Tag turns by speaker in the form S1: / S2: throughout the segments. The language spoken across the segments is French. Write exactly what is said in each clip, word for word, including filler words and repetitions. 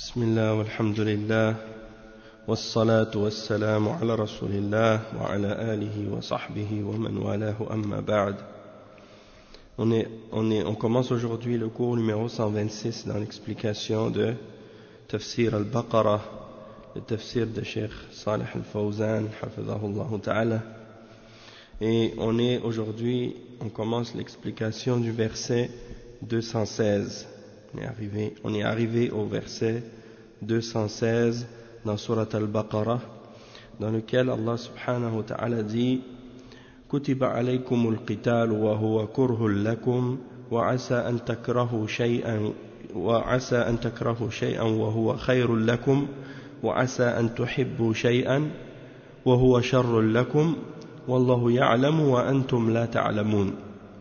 S1: بسم الله والحمد لله والصلاة والسلام على رسول الله وعلى آله وصحبه ومن والاه أما بعد. On, est, on, est, on commence aujourd'hui le cours numéro cent vingt-six dans l'explication de Tafsir al-Baqarah, le tafsir de Cheikh Salih al-Fawzan, hafidhahullah ta'ala. Et on est aujourd'hui, on commence l'explication du verset deux cent seize. On est arrivé, on est arrivé au verset deux cent seize dans Surat al-Baqarah, dans lequel Allah subhanahu wa ta'ala dit كتب عليكم القتال وهو كره لكم وعسى أن تكرهوا شيئا وعسى أن تكرهوا شيئا وهو خير لكم وعسى أن تحبوا شيئا وهو شر لكم والله يعلم وأنتم لا تعلمون.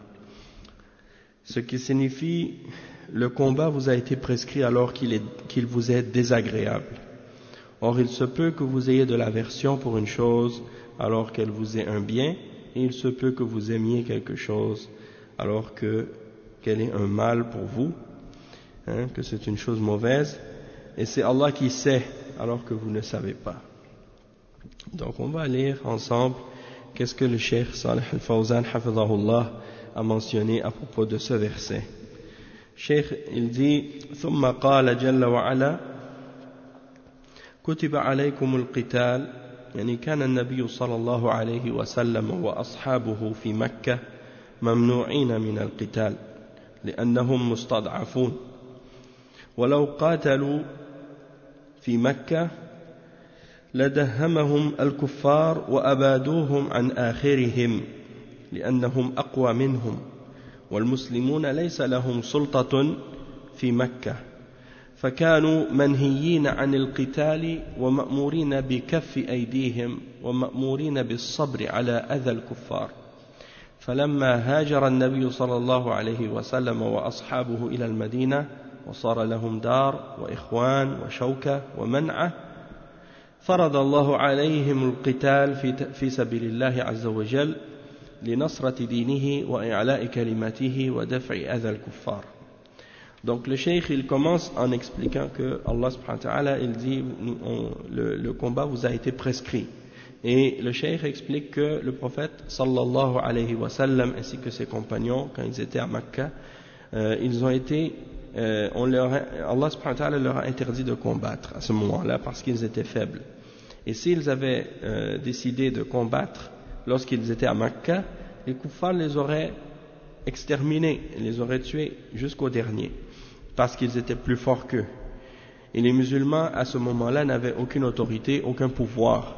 S1: Ce qui signifie le combat vous a été prescrit alors qu'il est, qu'il vous est désagréable. Or il se peut que vous ayez de l'aversion pour une chose alors qu'elle vous est un bien, et il se peut que vous aimiez quelque chose alors que, qu'elle est un mal pour vous, hein, que c'est une chose mauvaise, et c'est Allah qui sait alors que vous ne savez pas. Donc on va lire ensemble qu'est-ce que le Cheikh Salih al-Fawzan hafidhahullah a mentionné à propos de ce verset. Cheikh il dit ثم قال جل وعلا كتب عليكم القتال يعني كان النبي صلى الله عليه وسلم وأصحابه في مكة ممنوعين من القتال لأنهم مستضعفون ولو قاتلوا في مكة لدهمهم الكفار وأبادوهم عن آخرهم لأنهم أقوى منهم والمسلمون ليس لهم سلطة في مكة فكانوا منهيين عن القتال ومأمورين بكف أيديهم ومأمورين بالصبر على أذى الكفار فلما هاجر النبي صلى الله عليه وسلم وأصحابه إلى المدينة وصار لهم دار وإخوان وشوكة ومنعة فرض الله عليهم القتال في, في سبيل الله عز وجل لنصرة دينه وإعلاء كلمته ودفع أذى الكفار. Donc le cheikh il commence en expliquant que Allah subhanahu wa ta'ala il dit on, le, le combat vous a été prescrit, et le cheikh explique que le prophète sallallahu alayhi wa sallam ainsi que ses compagnons quand ils étaient à Makkah euh, ils ont été euh, on leur a, Allah subhanahu wa ta'ala leur a interdit de combattre à ce moment-là parce qu'ils étaient faibles, et s'ils avaient euh, décidé de combattre lorsqu'ils étaient à Makkah, les kuffars les auraient exterminés, les auraient tués jusqu'au dernier parce qu'ils étaient plus forts qu'eux, et les musulmans à ce moment-là n'avaient aucune autorité, aucun pouvoir.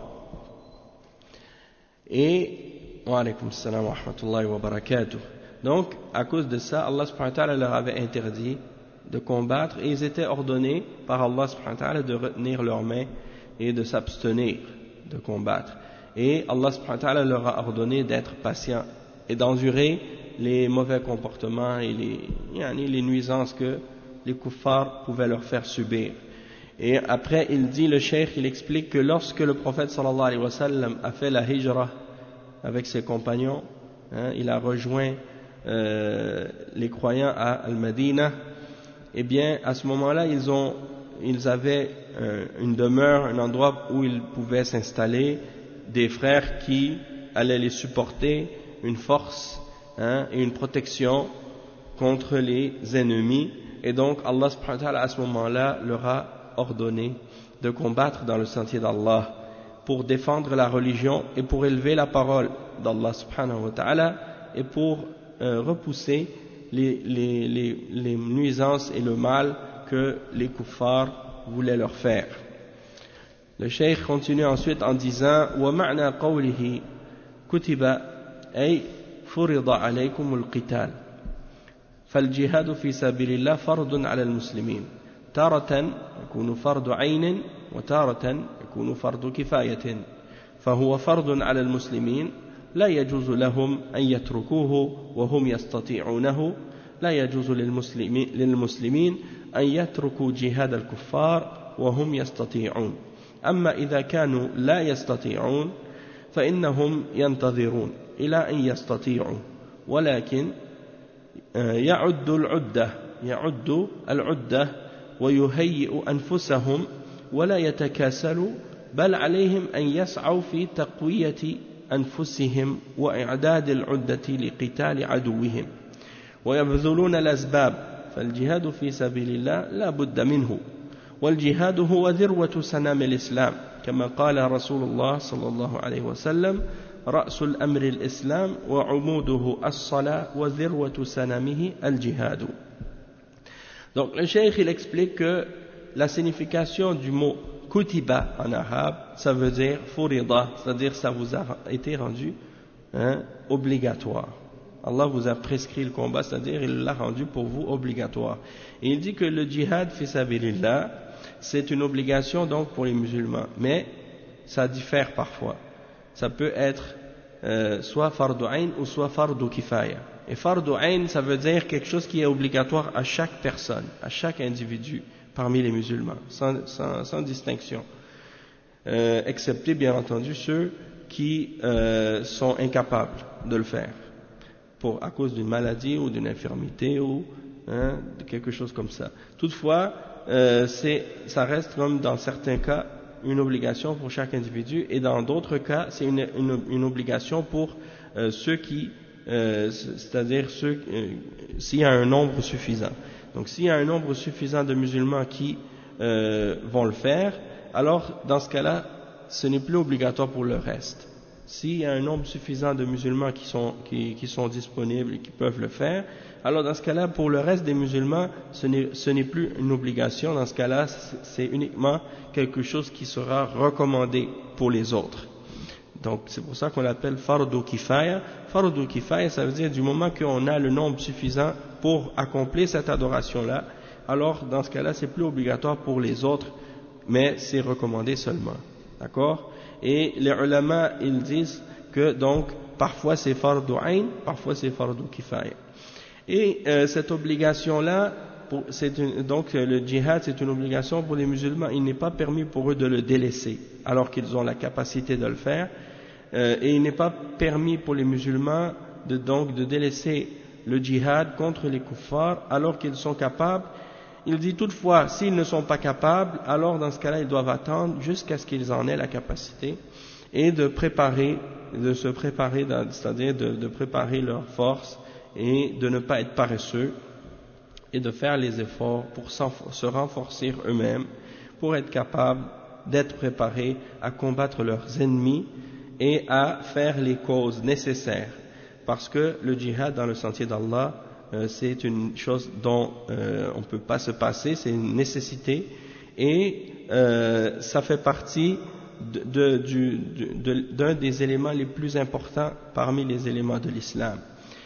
S1: Et wa alaykum assalam wa rahmatullahi wa barakatuh. Donc à cause de ça Allah subhanahu wa ta'ala leur avait interdit de combattre, et ils étaient ordonnés par Allah subhanahu wa ta'ala de retenir leurs mains et de s'abstenir de combattre, et Allah subhanahu wa ta'ala leur a ordonné d'être patients et d'endurer les mauvais comportements et les, yani, les nuisances que les kuffars pouvaient leur faire subir. Et après il dit, le cheikh il explique que lorsque le prophète sallallahu alayhi wa sallam a fait la hijra avec ses compagnons, hein, il a rejoint euh, les croyants à Al-Madina, et bien à ce moment-là ils, ont, ils avaient euh, une demeure, un endroit où ils pouvaient s'installer, des frères qui allaient les supporter, une force, hein, et une protection contre les ennemis. Et donc Allah subhanahu wa ta'ala à ce moment-là leur a ordonné de combattre dans le sentier d'Allah pour défendre la religion et pour élever la parole d'Allah subhanahu wa ta'ala et pour euh, repousser les, les, les, les nuisances et le mal que les kuffars voulaient leur faire. Le cheikh continue ensuite en disant وَمَعْنَى قَوْلِهِ كُتِبَ أي فرض عليكم القتال فالجهاد في سبيل الله فرض على المسلمين تارة يكون فرض عين وتارة يكون فرض كفاية فهو فرض على المسلمين لا يجوز لهم أن يتركوه وهم يستطيعونه لا يجوز للمسلمين, للمسلمين أن يتركوا جهاد الكفار وهم يستطيعون أما إذا كانوا لا يستطيعون فإنهم ينتظرون إلى أن يستطيعوا ولكن يعد العدة يعد العدة ويهيئوا أنفسهم ولا يتكاسلوا بل عليهم أن يسعوا في تقوية أنفسهم وإعداد العدة لقتال عدوهم ويبذلون الأسباب فالجهاد في سبيل الله لا بد منه والجهاد هو ذروة سنام الإسلام كما قال رسول الله صلى الله عليه وسلم رأس الأمر الإسلام وعموده الصلاة وذروة سنامه الجهاد. Donc le cheikh il explique que la signification du mot kutiba en arabe ça veut dire furida, c'est-à-dire ça vous a été rendu hein, obligatoire. Allah vous a prescrit le combat, c'est-à-dire il l'a rendu pour vous obligatoire. Et il dit que le djihad fi sabilillah, c'est une obligation donc pour les musulmans, mais ça diffère parfois. Ça peut être euh, soit fardu ayn ou soit fardu kifaya. Et fardu ayn, ça veut dire quelque chose qui est obligatoire à chaque personne, à chaque individu parmi les musulmans, sans, sans, sans distinction. Euh, excepté bien entendu ceux qui euh, sont incapables de le faire. Pour, à cause d'une maladie ou d'une infirmité ou hein, de quelque chose comme ça. Toutefois, euh, c'est, ça reste comme dans certains cas une obligation pour chaque individu et dans d'autres cas c'est une, une, une obligation pour euh, ceux qui, euh, c'est-à-dire ceux, euh, s'il y a un nombre suffisant. Donc s'il y a un nombre suffisant de musulmans qui euh, vont le faire, alors dans ce cas-là, ce n'est plus obligatoire pour le reste. S'il y a un nombre suffisant de musulmans qui sont, qui, qui sont disponibles et qui peuvent le faire, alors dans ce cas-là, pour le reste des musulmans, ce n'est, ce n'est plus une obligation. Dans ce cas-là, c'est uniquement quelque chose qui sera recommandé pour les autres. Donc c'est pour ça qu'on l'appelle fardu kifaya. Fardu kifaya, ça veut dire du moment qu'on a le nombre suffisant pour accomplir cette adoration-là, alors dans ce cas-là, c'est plus obligatoire pour les autres, mais c'est recommandé seulement. D'accord ? Et les ulama, ils disent que donc parfois c'est fardu ayn, parfois c'est fardu kifaya. Et euh, cette obligation-là, pour, c'est une, donc le djihad c'est une obligation pour les musulmans, il n'est pas permis pour eux de le délaisser alors qu'ils ont la capacité de le faire, euh, et il n'est pas permis pour les musulmans de, donc, de délaisser le djihad contre les kuffars alors qu'ils sont capables. Il dit toutefois, s'ils ne sont pas capables, alors dans ce cas-là, ils doivent attendre jusqu'à ce qu'ils en aient la capacité et de préparer, de se préparer, c'est-à-dire de, de préparer leurs forces et de ne pas être paresseux et de faire les efforts pour se renforcer eux-mêmes, pour être capables d'être préparés à combattre leurs ennemis et à faire les causes nécessaires. Parce que le djihad dans le sentier d'Allah, Euh, c'est une chose dont euh, on ne peut pas se passer, c'est une nécessité et euh, ça fait partie de, de, du, de, d'un des éléments les plus importants parmi les éléments de l'islam.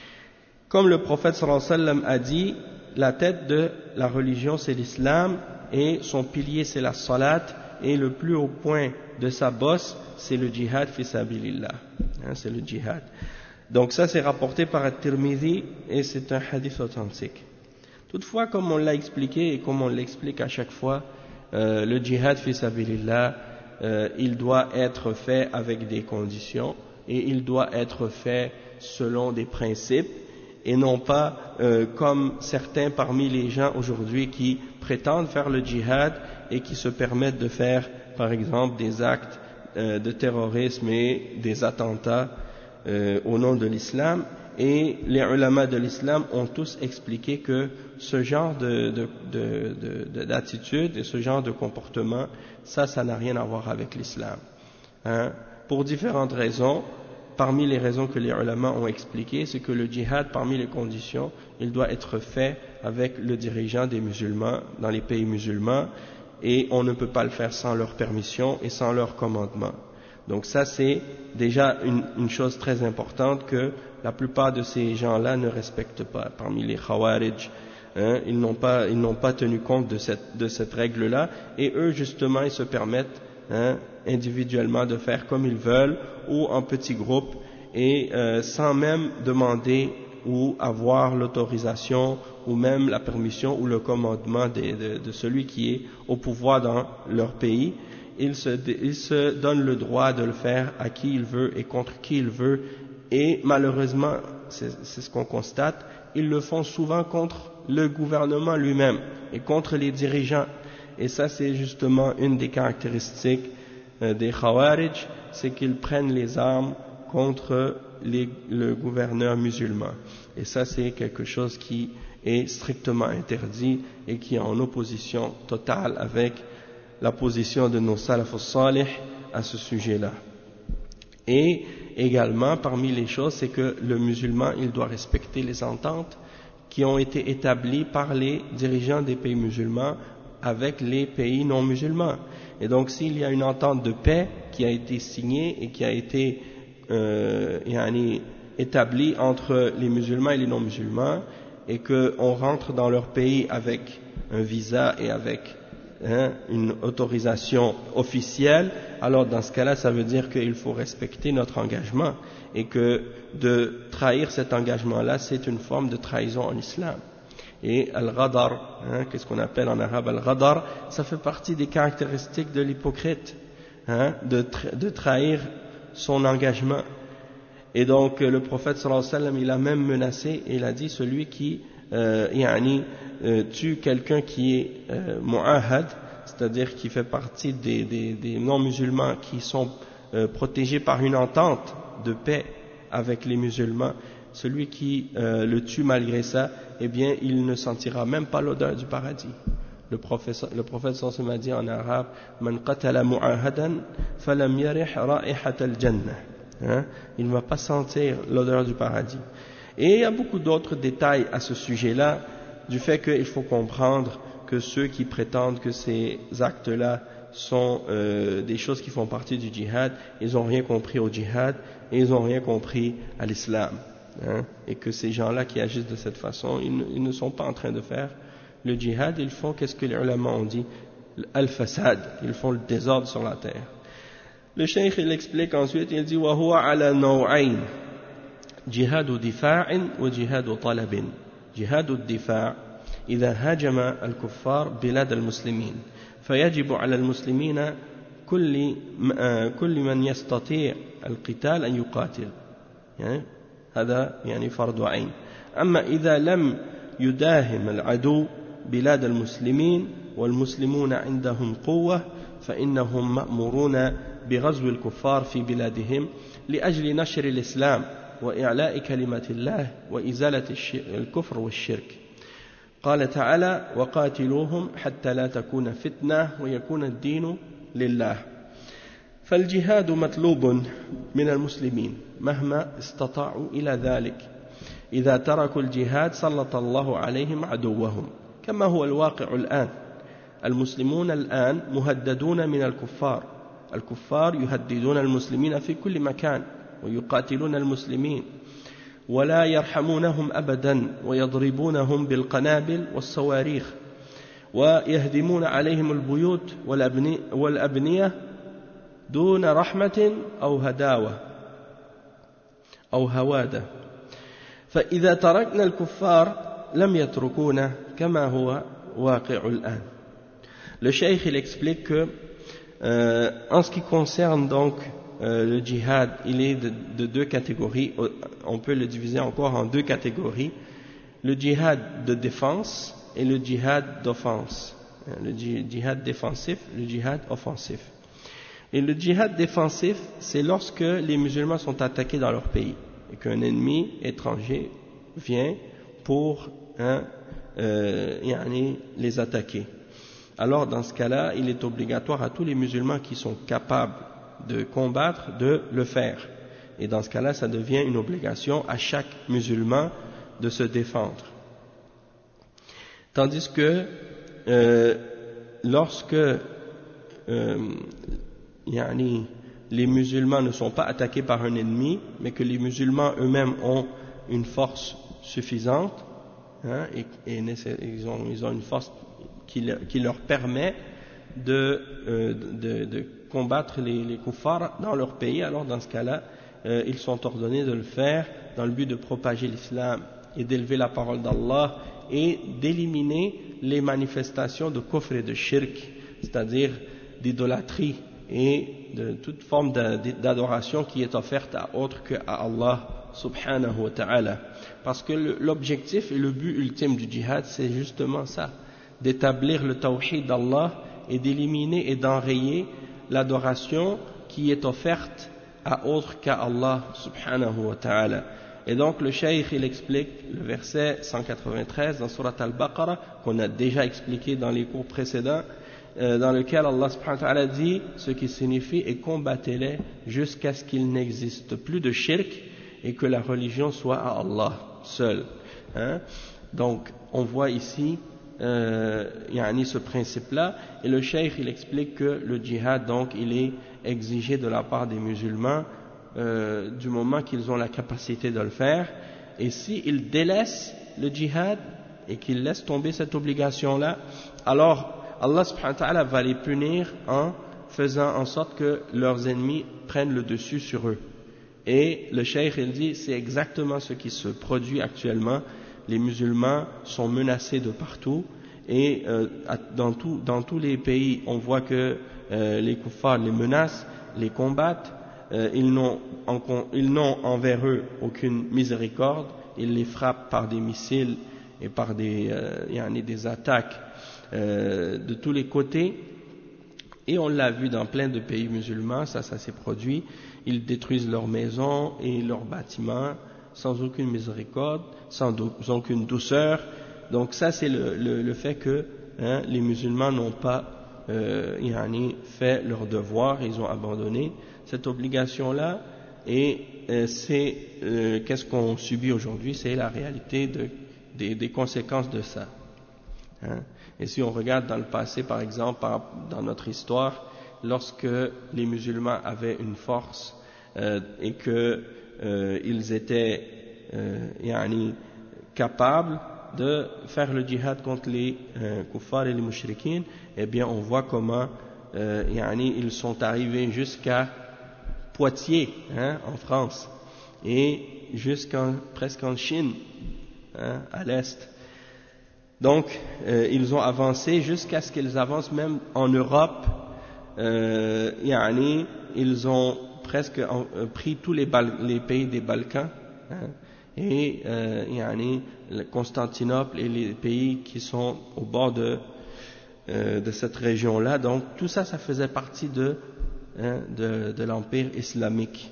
S1: Comme le prophète sallallahu alayhi wa sallam a dit, la tête de la religion c'est l'islam et son pilier c'est la salat et le plus haut point de sa bosse c'est le djihad fi sabilillah, hein, c'est le djihad. Donc ça c'est rapporté par At-Tirmidhi et c'est un hadith authentique. Toutefois, comme on l'a expliqué et comme on l'explique à chaque fois, euh, le djihad fi sabilillah, euh, il doit être fait avec des conditions et il doit être fait selon des principes et non pas euh, comme certains parmi les gens aujourd'hui qui prétendent faire le djihad et qui se permettent de faire par exemple des actes euh, de terrorisme et des attentats Euh, au nom de l'islam, et les ulama de l'islam ont tous expliqué que ce genre de, de, de, de, d'attitude et ce genre de comportement, ça, ça n'a rien à voir avec l'islam. Hein? Pour différentes raisons, parmi les raisons que les ulama ont expliquées, c'est que le djihad, parmi les conditions, il doit être fait avec le dirigeant des musulmans dans les pays musulmans, et on ne peut pas le faire sans leur permission et sans leur commandement. Donc ça c'est déjà une, une chose très importante que la plupart de ces gens-là ne respectent pas. Parmi les Khawarij, hein, ils n'ont pas, ils n'ont pas tenu compte de cette, de cette règle-là, et eux justement ils se permettent hein, individuellement de faire comme ils veulent ou en petits groupes et euh, sans même demander ou avoir l'autorisation ou même la permission ou le commandement de, de, de celui qui est au pouvoir dans leur pays. Il se, il se donne le droit de le faire à qui il veut et contre qui il veut, et malheureusement, c'est, c'est ce qu'on constate, ils le font souvent contre le gouvernement lui-même et contre les dirigeants. Et ça, c'est justement une des caractéristiques euh, des Khawarij, c'est qu'ils prennent les armes contre les, le gouverneur musulman. Et ça, c'est quelque chose qui est strictement interdit et qui est en opposition totale avec la position de nos salaf as-salih à ce sujet-là. Et également, parmi les choses, c'est que le musulman, il doit respecter les ententes qui ont été établies par les dirigeants des pays musulmans avec les pays non musulmans. Et donc, s'il y a une entente de paix qui a été signée et qui a été euh, yani, établie entre les musulmans et les non musulmans, et qu'on rentre dans leur pays avec un visa et avec hein, une autorisation officielle, alors dans ce cas-là, ça veut dire qu'il faut respecter notre engagement et que de trahir cet engagement-là, c'est une forme de trahison en islam. Et al-ghadar, hein, qu'est-ce qu'on appelle en arabe al-ghadar, ça fait partie des caractéristiques de l'hypocrite, hein, de, tra de trahir son engagement. Et donc le prophète sallallahu alayhi wa sallam, il a même menacé, et il a dit celui qui euh, yani, euh, tue quelqu'un qui est euh, mu'ahad, c'est-à-dire qui fait partie des, des, des non-musulmans qui sont euh, protégés par une entente de paix avec les musulmans, celui qui euh, le tue malgré ça, eh bien il ne sentira même pas l'odeur du paradis. Le prophète, le prophète sallallahu alayhi wa sallam a dit en arabe man qatala mu'ahadan falam yarih ra'ihat al-jannah. Hein, il ne va pas sentir l'odeur du paradis. Et il y a beaucoup d'autres détails à ce sujet-là, du fait qu'il faut comprendre que ceux qui prétendent que ces actes-là sont euh, des choses qui font partie du djihad, ils n'ont rien compris au djihad et ils n'ont rien compris à l'islam. Hein, et que ces gens-là qui agissent de cette façon, ils ne, ils ne sont pas en train de faire le djihad, ils font, qu'est-ce que les ulama ont dit, al-fasad, ils font le désordre sur la terre. Le cheikh il explique ensuite, il dit وَهُوَ عَلَى نَوْعَيْنِ جهاد دفاع وجهاد طلب. جهاد الدفاع إذا هاجم الكفار بلاد المسلمين فيجب على المسلمين كل كل من يستطيع القتال أن يقاتل، يعني هذا يعني فرض عين. أما إذا لم يداهم العدو بلاد المسلمين والمسلمون عندهم قوة فإنهم مأمورون بغزو الكفار في بلادهم لأجل نشر الإسلام وإعلاء كلمة الله وإزالة الكفر والشرك. قال تعالى وقاتلوهم حتى لا تكون فتنة ويكون الدين لله. فالجهاد مطلوب من المسلمين مهما استطاعوا إلى ذلك. إذا تركوا الجهاد سلط الله عليهم عدوهم كما هو الواقع الآن. المسلمون الآن مهددون من الكفار، الكفار يهددون المسلمين في كل مكان ويقاتلون المسلمين ولا يرحمونهم أبدا ويضربونهم بالقنابل والصواريخ ويهدمون عليهم البيوت والأبنية دون رحمة أو هداوة أو هوادة. فإذا تركنا الكفار لم يتركونا كما هو واقع الآن. Le cheikh il explique que euh, en ce qui concerne donc euh, le djihad, il est de, de deux catégories, on peut le diviser encore en deux catégories, le djihad de défense et le djihad d'offense, le djihad défensif, le djihad offensif. Et le djihad défensif, c'est lorsque les musulmans sont attaqués dans leur pays et qu'un ennemi étranger vient pour hein, euh, yani, les attaquer. Alors dans ce cas-là, il est obligatoire à tous les musulmans qui sont capables de combattre de le faire. Et dans ce cas-là, ça devient une obligation à chaque musulman de se défendre. Tandis que euh, lorsque euh, yani, les musulmans ne sont pas attaqués par un ennemi, mais que les musulmans eux-mêmes ont une force suffisante, hein, et, et ils, ont, ils ont une force qui, qui leur permet de, euh, de, de combattre les, les kuffars dans leur pays, alors dans ce cas-là, euh, ils sont ordonnés de le faire dans le but de propager l'islam et d'élever la parole d'Allah et d'éliminer les manifestations de kufr et de shirk, c'est-à-dire d'idolâtrie et de toute forme d'adoration qui est offerte à autre que à Allah subhanahu wa ta'ala. Parce que l'objectif et le but ultime du djihad, c'est justement ça, d'établir le tawhid d'Allah et d'éliminer et d'enrayer l'adoration qui est offerte à autre qu'à Allah subhanahu wa ta'ala. Et donc le cheikh il explique le verset cent quatre-vingt-treize dans Surat Al-Baqarah, qu'on a déjà expliqué dans les cours précédents, euh, dans lequel Allah subhanahu wa ta'ala dit ce qui signifie et combattez-les jusqu'à ce qu'il n'existe plus de shirk et que la religion soit à Allah seul. Hein? Donc on voit ici euh, yani ce principe-là, et le cheikh il explique que le djihad donc il est exigé de la part des musulmans euh, du moment qu'ils ont la capacité de le faire, et s'ils délaissent le djihad et qu'ils laissent tomber cette obligation-là, alors Allah subhanahu wa ta'ala va les punir en faisant en sorte que leurs ennemis prennent le dessus sur eux. Et le cheikh il dit c'est exactement ce qui se produit actuellement. Les musulmans sont menacés de partout, et euh, dans, tout, dans tous les pays on voit que euh, les kuffars les menacent, les combattent, euh, ils n'ont en, ils n'ont envers eux aucune miséricorde, ils les frappent par des missiles et par des, euh, yani des attaques euh, de tous les côtés, et on l'a vu dans plein de pays musulmans, ça, ça s'est produit. Ils détruisent leurs maisons et leurs bâtiments sans aucune miséricorde, sans aucune douceur. Donc ça c'est le, le, le fait que hein, les musulmans n'ont pas euh, yani, fait leur devoir, ils ont abandonné cette obligation-là, et euh, c'est euh, qu'est-ce qu'on subit aujourd'hui, c'est la réalité de, des, des conséquences de ça. Hein. Et si on regarde dans le passé, par exemple, par, dans notre histoire, lorsque les musulmans avaient une force euh, et que euh, ils étaient euh, yani, capables de faire le djihad contre les euh, kuffars et les mushrikines, eh bien on voit comment euh, yani, ils sont arrivés jusqu'à Poitiers, hein, en France, et jusqu'en presque en Chine, hein, à l'est. Donc euh, ils ont avancé jusqu'à ce qu'ils avancent même en Europe. Euh, yani, ils ont presque en, euh, pris tous les, les pays des Balkans, hein, et euh, yani, Constantinople et les pays qui sont au bord de, euh, de cette région-là. Donc tout ça, ça faisait partie de, hein, de, de l'empire islamique.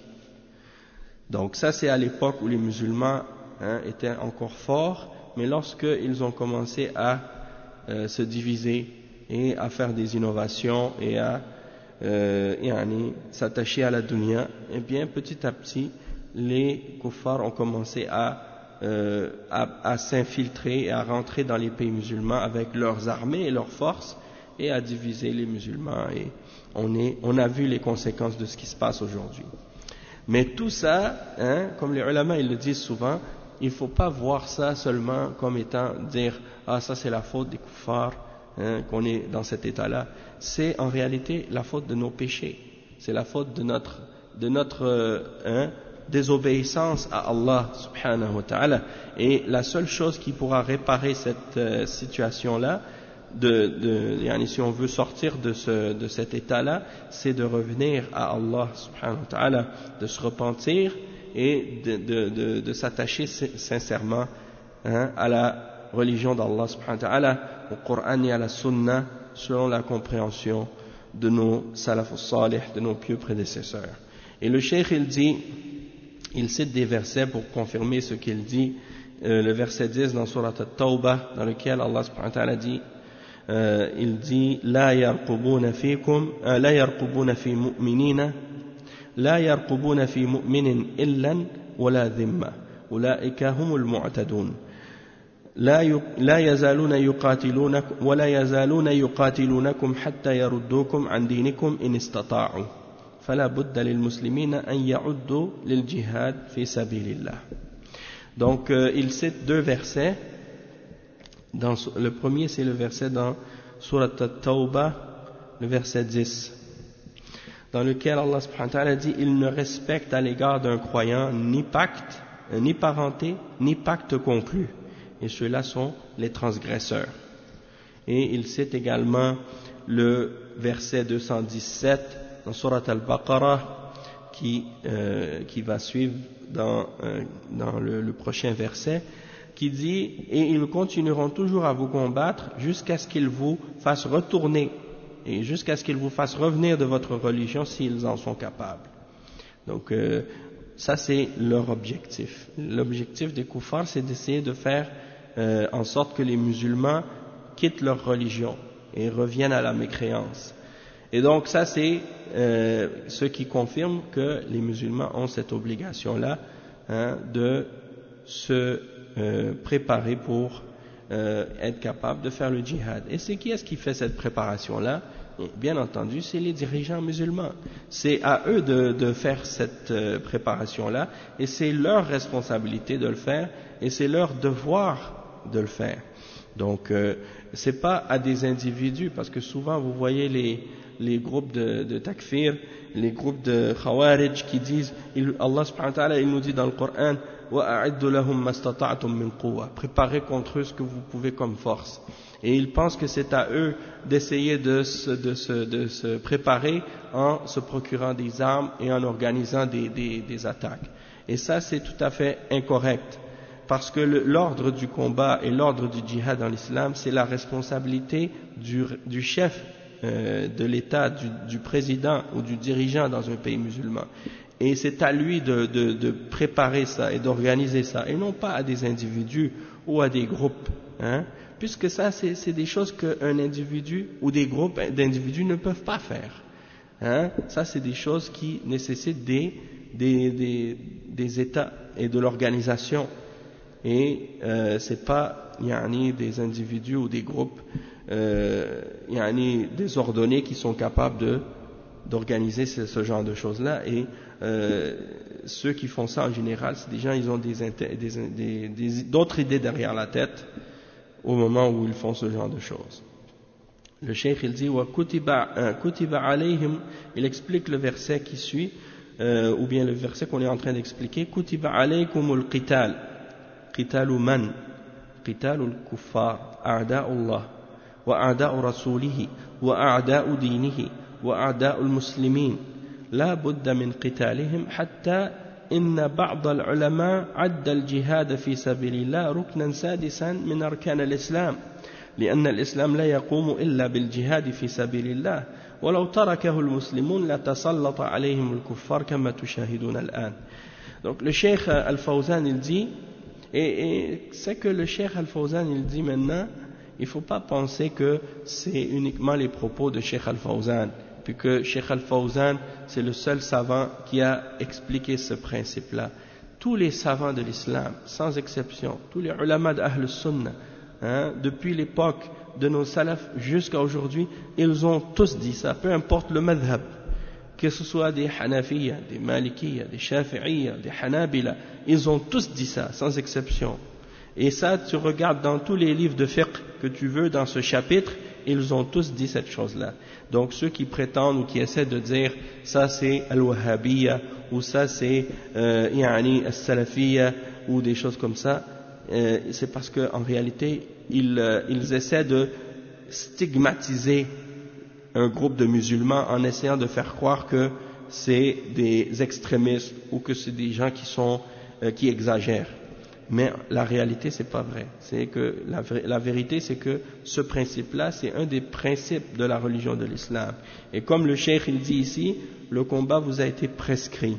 S1: Donc ça, c'est à l'époque où les musulmans hein, étaient encore forts, mais lorsqu'ils ont commencé à euh, se diviser et à faire des innovations et à euh, yani, s'attacher à la dunya, eh bien petit à petit les kuffars ont commencé à, euh, à, à s'infiltrer et à rentrer dans les pays musulmans avec leurs armées et leurs forces, et à diviser les musulmans, et on, est, on a vu les conséquences de ce qui se passe aujourd'hui. Mais tout ça, hein, comme les ulama ils le disent souvent, il ne faut pas voir ça seulement comme étant dire ah ça c'est la faute des kuffars, hein, qu'on est dans cet état-là. C'est en réalité la faute de nos péchés, c'est la faute de notre, de notre euh, hein, désobéissance à Allah subhanahu wa ta'ala, et la seule chose qui pourra réparer cette euh, situation-là, de, de, yani, si on veut sortir de, ce, de cet état-là, c'est de revenir à Allah subhanahu wa ta'ala, de se repentir et de, de, de, de s'attacher sincèrement hein, à la religion d'Allah subhanahu wa ta'ala, au Coran et à la Sunna, selon la compréhension de nos salaf salih, de nos pieux prédécesseurs. Et le cheikh il dit, il cite des versets pour confirmer ce qu'il dit, euh, le verset dix dans Surat At-Tawbah, dans lequel Allah subhanahu wa ta'ala dit, euh, il dit la yarqubuna fikum euh, la yarqubuna fi mu'minina la yarqubuna fi mu'minin illan wala dhimma ulaika humul mu'tadun لا لا يزالون يقاتلونكم ولا يزالون يقاتلونكم حتى يردوكم عن دينكم إن استطاعوا فلا بد للمسلمين أن يعدوا للجهاد في سبيل الله. Donc euh, il cite deux versets. Dans, le premier c'est le verset dans Surat At-Tawbah, le verset dix, dans lequel Allah subhanahu wa ta'ala dit il ne respecte à l'égard d'un croyant ni pacte, ni parenté, ni pacte conclu. Et ceux-là sont les transgresseurs. Et il cite également le verset deux cent dix-sept dans Surat Al-Baqarah qui, euh, qui va suivre dans, euh, dans le, le prochain verset, qui dit « Et ils continueront toujours à vous combattre jusqu'à ce qu'ils vous fassent retourner et jusqu'à ce qu'ils vous fassent revenir de votre religion s'ils en sont capables. » Donc euh, ça c'est leur objectif. L'objectif des koufars, c'est d'essayer de faire euh, en sorte que les musulmans quittent leur religion et reviennent à la mécréance. Et donc ça c'est euh, ce qui confirme que les musulmans ont cette obligation-là, hein, de se euh, préparer pour euh, être capable de faire le djihad. Et c'est qui est-ce qui fait cette préparation-là? Bien entendu, c'est les dirigeants musulmans. C'est à eux de, de faire cette euh, préparation-là, et c'est leur responsabilité de le faire, et c'est leur devoir de le faire. Donc, euh, c'est pas à des individus, parce que souvent vous voyez les, les groupes de, de takfir, les groupes de khawarij qui disent, il, Allah subhanahu wa ta'ala, il nous dit dans le Coran, وَأَعِدُّ لَهُمْ مَا اسْتَطَعْتُم مِّن قُوَّةٍ, préparez contre eux ce que vous pouvez comme force. Et ils pensent que c'est à eux d'essayer de se, de, se, de se préparer en se procurant des armes et en organisant des, des, des attaques. Et ça, c'est tout à fait incorrect. Parce que le, l'ordre du combat et l'ordre du djihad dans l'islam, c'est la responsabilité du, du chef euh, de l'État, du, du président ou du dirigeant dans un pays musulman. Et c'est à lui de, de, de préparer ça et d'organiser ça, et non pas à des individus ou à des groupes, hein, puisque ça, c'est, c'est des choses qu'un individu ou des groupes d'individus ne peuvent pas faire. Hein. Ça, c'est des choses qui nécessitent des, des, des, des États et de l'organisation. Et euh, c'est pas yani, des individus ou des groupes euh, yani, désordonnés qui sont capables de, d'organiser ce, ce genre de choses-là. Et euh, ceux qui font ça en général, c'est des gens, ils ont des, des, des, des, d'autres idées derrière la tête au moment où ils font ce genre de choses. Le cheikh il dit وَكُتِبَ عَلَيْهِمْ, il explique le verset qui suit, euh, ou bien le verset qu'on est en train d'expliquer. كُتِبَ عَلَيْكُمُ الْقِتَالِ قِتَالُ مَنْ قِتَالُ الْكُفَّارِ أَعْدَاءُ اللَّهِ وَأَعْدَاءُ رَسُولِهِ وَأَعْدَاءُ دِينِهِ وأعداء المسلمين لا بد من قتالهم حتى إن بعض العلماء عد الجهاد في سبيل الله ركنا سادسا من أركان الإسلام لأن الإسلام لا يقوم إلا بالجهاد في سبيل الله ولو تركه المسلمون لتسلط عليهم الكفار كما تشاهدون الآن. Donc le Cheikh Al-Fawzan il dit, et, et c'est que le Cheikh Al-Fawzan il dit maintenant, il ne faut pas penser que c'est uniquement les propos de Cheikh Al-Fawzan, puis que Cheikh Al-Fawzan c'est le seul savant qui a expliqué ce principe-là. Tous les savants de l'islam, sans exception, tous les ulama d'Ahl Sunnah, hein, depuis l'époque de nos salafs jusqu'à aujourd'hui, ils ont tous dit ça, peu importe le madhab, que ce soit des Hanafiya, des Malikiya, des Shafi'iyya, des Hanabila, ils ont tous dit ça, sans exception. Et ça, tu regardes dans tous les livres de fiqh que tu veux dans ce chapitre, ils ont tous dit cette chose-là. Donc ceux qui prétendent ou qui essaient de dire ça c'est al-Wahhabiyya ou ça c'est euh, yani al-Salafiyya ou des choses comme ça, euh, c'est parce qu'en réalité ils, euh, ils essaient de stigmatiser un groupe de musulmans en essayant de faire croire que c'est des extrémistes ou que c'est des gens qui sont euh, qui exagèrent. Mais la réalité, c'est pas vrai. C'est que la, la vérité, c'est que ce principe-là, c'est un des principes de la religion de l'islam. Et comme le cheikh il dit ici, le combat vous a été prescrit.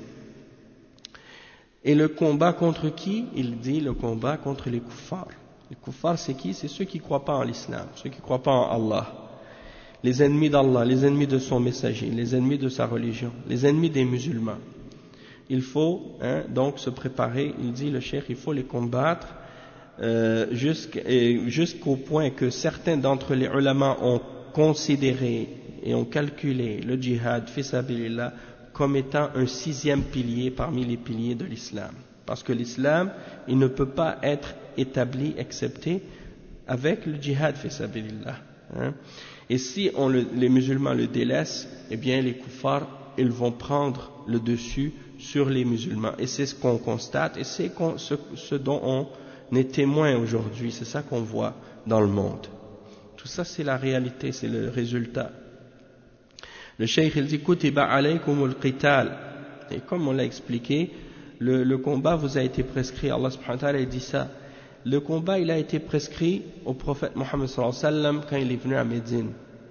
S1: Et le combat contre qui? Il dit le combat contre les kuffars. Les kuffars, c'est qui? C'est ceux qui ne croient pas en l'islam, ceux qui ne croient pas en Allah. Les ennemis d'Allah, les ennemis de son messager, les ennemis de sa religion, les ennemis des musulmans. Il faut hein, donc se préparer, il dit le cheikh, il faut les combattre euh, jusqu'au point que certains d'entre les ulama ont considéré et ont calculé le djihad fi sabilillah comme étant un sixième pilier parmi les piliers de l'islam. Parce que l'islam, il ne peut pas être établi, accepté avec le djihad fi sabilillah. Hein. Et si on le, les musulmans le délaissent, eh bien les kuffars, ils vont prendre le dessus sur les musulmans. Et c'est ce qu'on constate, et c'est ce, ce dont on est témoin aujourd'hui, c'est ça qu'on voit dans le monde. Tout ça, c'est la réalité, c'est le résultat. Le cheikh il dit kutiba alaykumul qital, et comme on l'a expliqué, le, le combat vous a été prescrit. Allah subhanahu wa ta'ala dit ça. Le combat il a été prescrit au prophète Mohammed sallallahu alayhi wa sallam quand il est venu à Médine.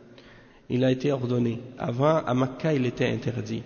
S1: Il a été ordonné. Avant, à Makkah, il était interdit.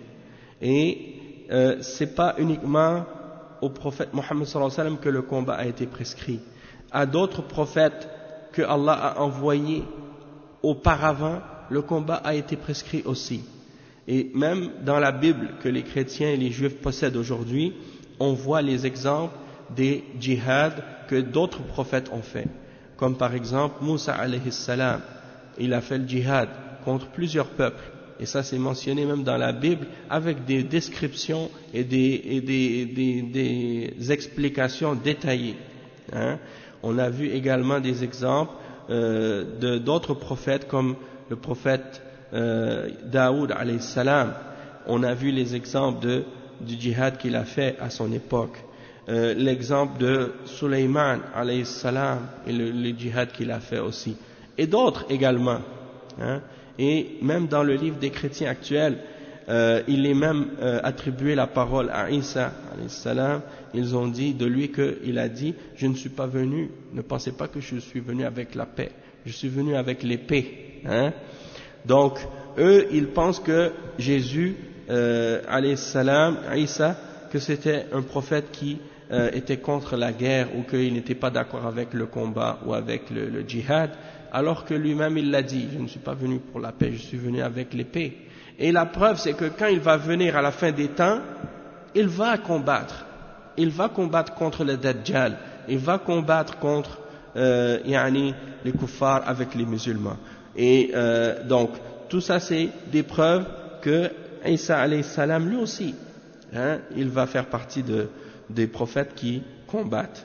S1: Et euh, c'est pas uniquement au prophète Mohammed sallallahu alayhi wa sallam que le combat a été prescrit. À d'autres prophètes que Allah a envoyés auparavant, le combat a été prescrit aussi. Et même dans la Bible que les chrétiens et les juifs possèdent aujourd'hui, on voit les exemples des djihad que d'autres prophètes ont fait. Comme par exemple Moussa alayhi salam, il a fait le djihad contre plusieurs peuples. Et ça c'est mentionné même dans la Bible avec des descriptions et des, et des, des, des explications détaillées. Hein. On a vu également des exemples euh, de, d'autres prophètes comme le prophète euh, Daoud alayhi salam. On a vu les exemples de, du djihad qu'il a fait à son époque. Euh, l'exemple de Sulayman alayhi salam et le, le djihad qu'il a fait aussi. Et d'autres également. Hein. Et même dans le livre des chrétiens actuels, euh, il est même euh, attribué la parole à Isa alayhi salam. Ils ont dit de lui qu'il a dit « Je ne suis pas venu, ne pensez pas que je suis venu avec la paix, je suis venu avec l'épée. Hein » Donc, eux, ils pensent que Jésus, euh, alayhi salam, Isa, que c'était un prophète qui euh, était contre la guerre ou qu'il n'était pas d'accord avec le combat ou avec le, le djihad, alors que lui-même il l'a dit, je ne suis pas venu pour la paix, je suis venu avec l'épée. Et la preuve c'est que quand il va venir à la fin des temps, il va combattre, il va combattre contre le Dajjal, il va combattre contre euh, yani, les kuffars avec les musulmans. Et euh, donc tout ça c'est des preuves que Isa alayhi salam lui aussi, hein, il va faire partie de, des prophètes qui combattent.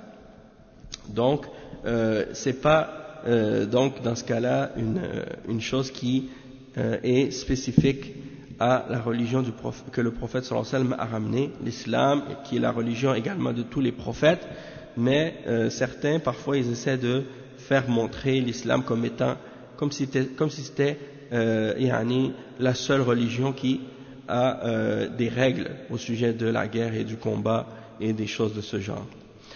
S1: Donc euh, c'est pas Euh, donc dans ce cas-là une, euh, une chose qui euh, est spécifique à la religion du prophète, que le prophète sallallahu alayhi wa sallam a ramené, l'islam, qui est la religion également de tous les prophètes, mais euh, certains parfois ils essaient de faire montrer l'islam comme étant comme si c'était, comme si c'était euh, yani, la seule religion qui a euh, des règles au sujet de la guerre et du combat et des choses de ce genre.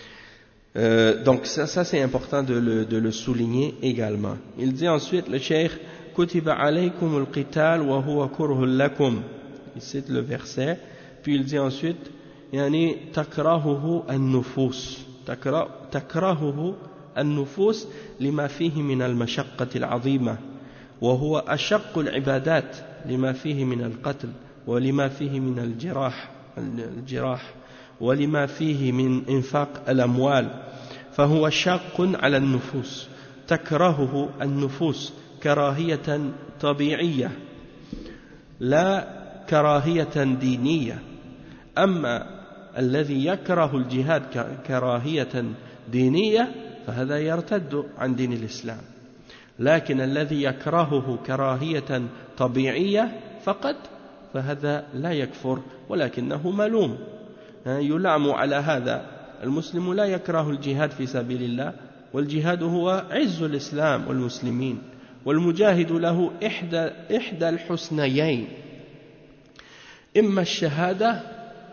S1: Euh, donc ça, ça c'est important de le, de le souligner également. Il dit ensuite le cheikh kutiba alaykum al-qital wa huwa kurhun lakum. Il cite le verset, puis il dit ensuite yani takrahuhu an-nufus takrahuhu an-nufus lima fihi min al-mashaqqati al-'azima wa huwa ashaqq al-ibadat lima fihi min al-qatl wa lima fihi min al-jirah al-jirah ولما فيه من إنفاق الأموال فهو شاق على النفوس تكرهه النفوس كراهية طبيعية لا كراهية دينية أما الذي يكره الجهاد كراهية دينية فهذا يرتد عن دين الإسلام لكن الذي يكرهه كراهية طبيعية فقط فهذا لا يكفر ولكنه ملوم يلام على هذا المسلم لا يكره الجهاد في سبيل الله والجهاد هو عز الإسلام والمسلمين والمجاهد له إحدى, إحدى الحسنيين إما الشهادة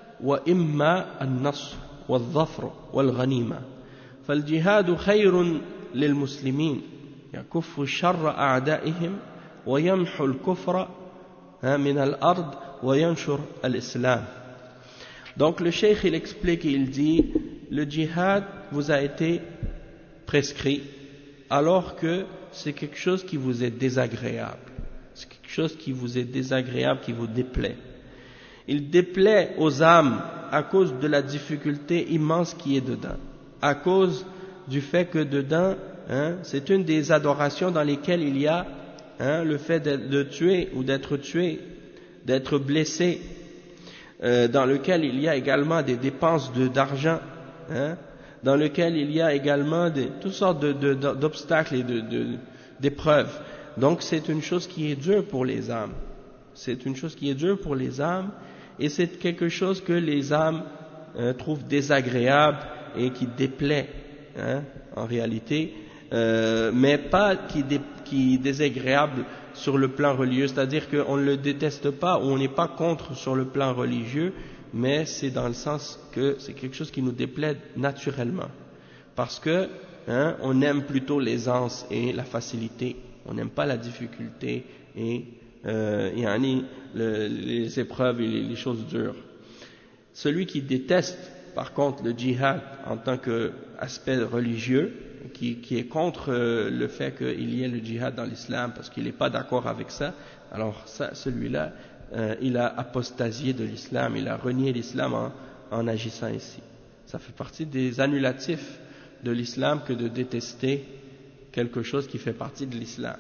S1: وإما النصر والظفر والغنيمة فالجهاد خير للمسلمين يكف شر أعدائهم ويمحو الكفر من الأرض وينشر الإسلام. Donc le cheikh il explique et il dit le djihad vous a été prescrit alors que c'est quelque chose qui vous est désagréable, c'est quelque chose qui vous est désagréable, qui vous déplaît. Il déplaît aux âmes à cause de la difficulté immense qui est dedans, à cause du fait que dedans hein, c'est une des adorations dans lesquelles il y a hein, le fait de, de tuer ou d'être tué, d'être blessé. Euh, dans lequel il y a également des dépenses de, d'argent, hein, dans lequel il y a également des, toutes sortes de, de, d'obstacles et de, de, d'épreuves. Donc c'est une chose qui est dure pour les âmes. C'est une chose qui est dure pour les âmes et c'est quelque chose que les âmes euh, trouvent désagréable et qui déplaît hein, en réalité, euh, mais pas qui, dé, qui est désagréable sur le plan religieux, c'est-à-dire qu'on ne le déteste pas ou on n'est pas contre sur le plan religieux, mais c'est dans le sens que c'est quelque chose qui nous déplaît naturellement. Parce que hein, on aime plutôt l'aisance et la facilité, on n'aime pas la difficulté et euh, yani, le, les épreuves et les, les choses dures. Celui qui déteste par contre le djihad en tant qu'aspect religieux, qui, qui est contre euh, le fait qu'il y ait le djihad dans l'islam parce qu'il n'est pas d'accord avec ça, alors ça, celui-là, euh, il a apostasié de l'islam, il a renié l'islam en, en agissant ici. Ça fait partie des annulatifs de l'islam que de détester quelque chose qui fait partie de l'islam,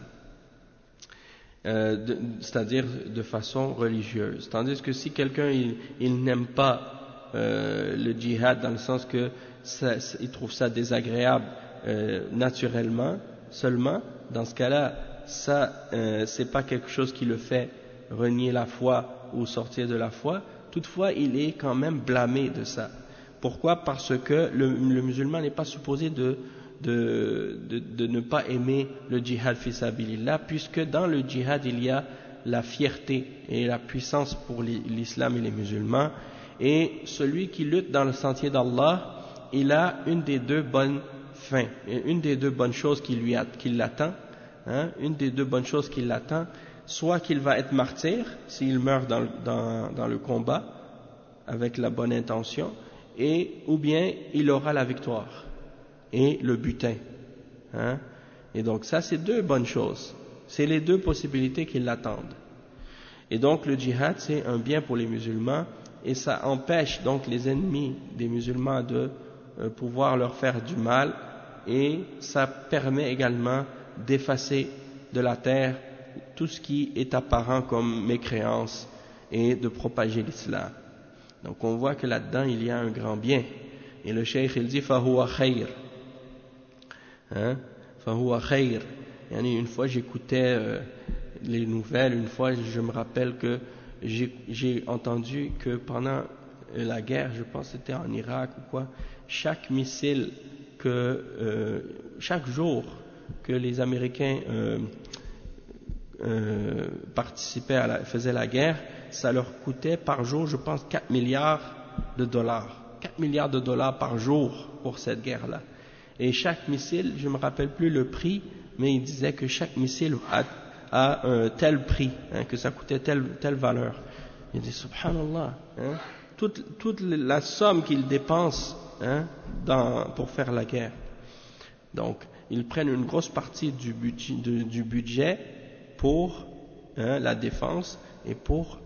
S1: euh, c'est-à-dire de façon religieuse. Tandis que si quelqu'un il, il n'aime pas euh, le djihad dans le sens que ça, il trouve ça désagréable euh, naturellement seulement, dans ce cas-là, ça euh, c'est pas quelque chose qui le fait renier la foi ou sortir de la foi. Toutefois, il est quand même blâmé de ça. Pourquoi? Parce que le, le musulman n'est pas supposé de, de, de, de ne pas aimer le djihad fi sabilillah, puisque dans le djihad il y a la fierté et la puissance pour l'islam et les musulmans, et celui qui lutte dans le sentier d'Allah, il a une des deux bonnes fins, une des deux bonnes choses qui lui a, qui l'attend, hein, une des deux bonnes choses qui l'attend, soit qu'il va être martyr s'il meurt dans, dans, dans le combat avec la bonne intention, et ou bien il aura la victoire et le butin, hein? Et donc ça c'est deux bonnes choses, c'est les deux possibilités qui l'attendent. Et donc le djihad c'est un bien pour les musulmans, et ça empêche donc les ennemis des musulmans de euh, pouvoir leur faire du mal, et ça permet également d'effacer de la terre tout ce qui est apparent comme mécréance et de propager l'islam. Donc on voit que là-dedans il y a un grand bien. Et le cheikh il dit fahuwa khayr. Hein? Fahuwa khayr. Une fois j'écoutais euh, les nouvelles, une fois je me rappelle que j'ai, j'ai entendu que pendant la guerre, je pense que c'était en Irak ou quoi, chaque missile que euh, chaque jour que les Américains euh, euh, participaient à la, faisaient la guerre, ça leur coûtait par jour, je pense, quatre milliards de dollars. quatre milliards de dollars par jour pour cette guerre-là. Et chaque missile, je ne me rappelle plus le prix, mais il disait que chaque missile a, a un tel prix, hein, que ça coûtait telle, telle valeur. Il dit, subhanallah, hein, toute, toute la somme qu'ils dépensent hein, dans, pour faire la guerre. Donc, ils prennent une grosse partie du budget, de, du budget pour hein, la défense et pour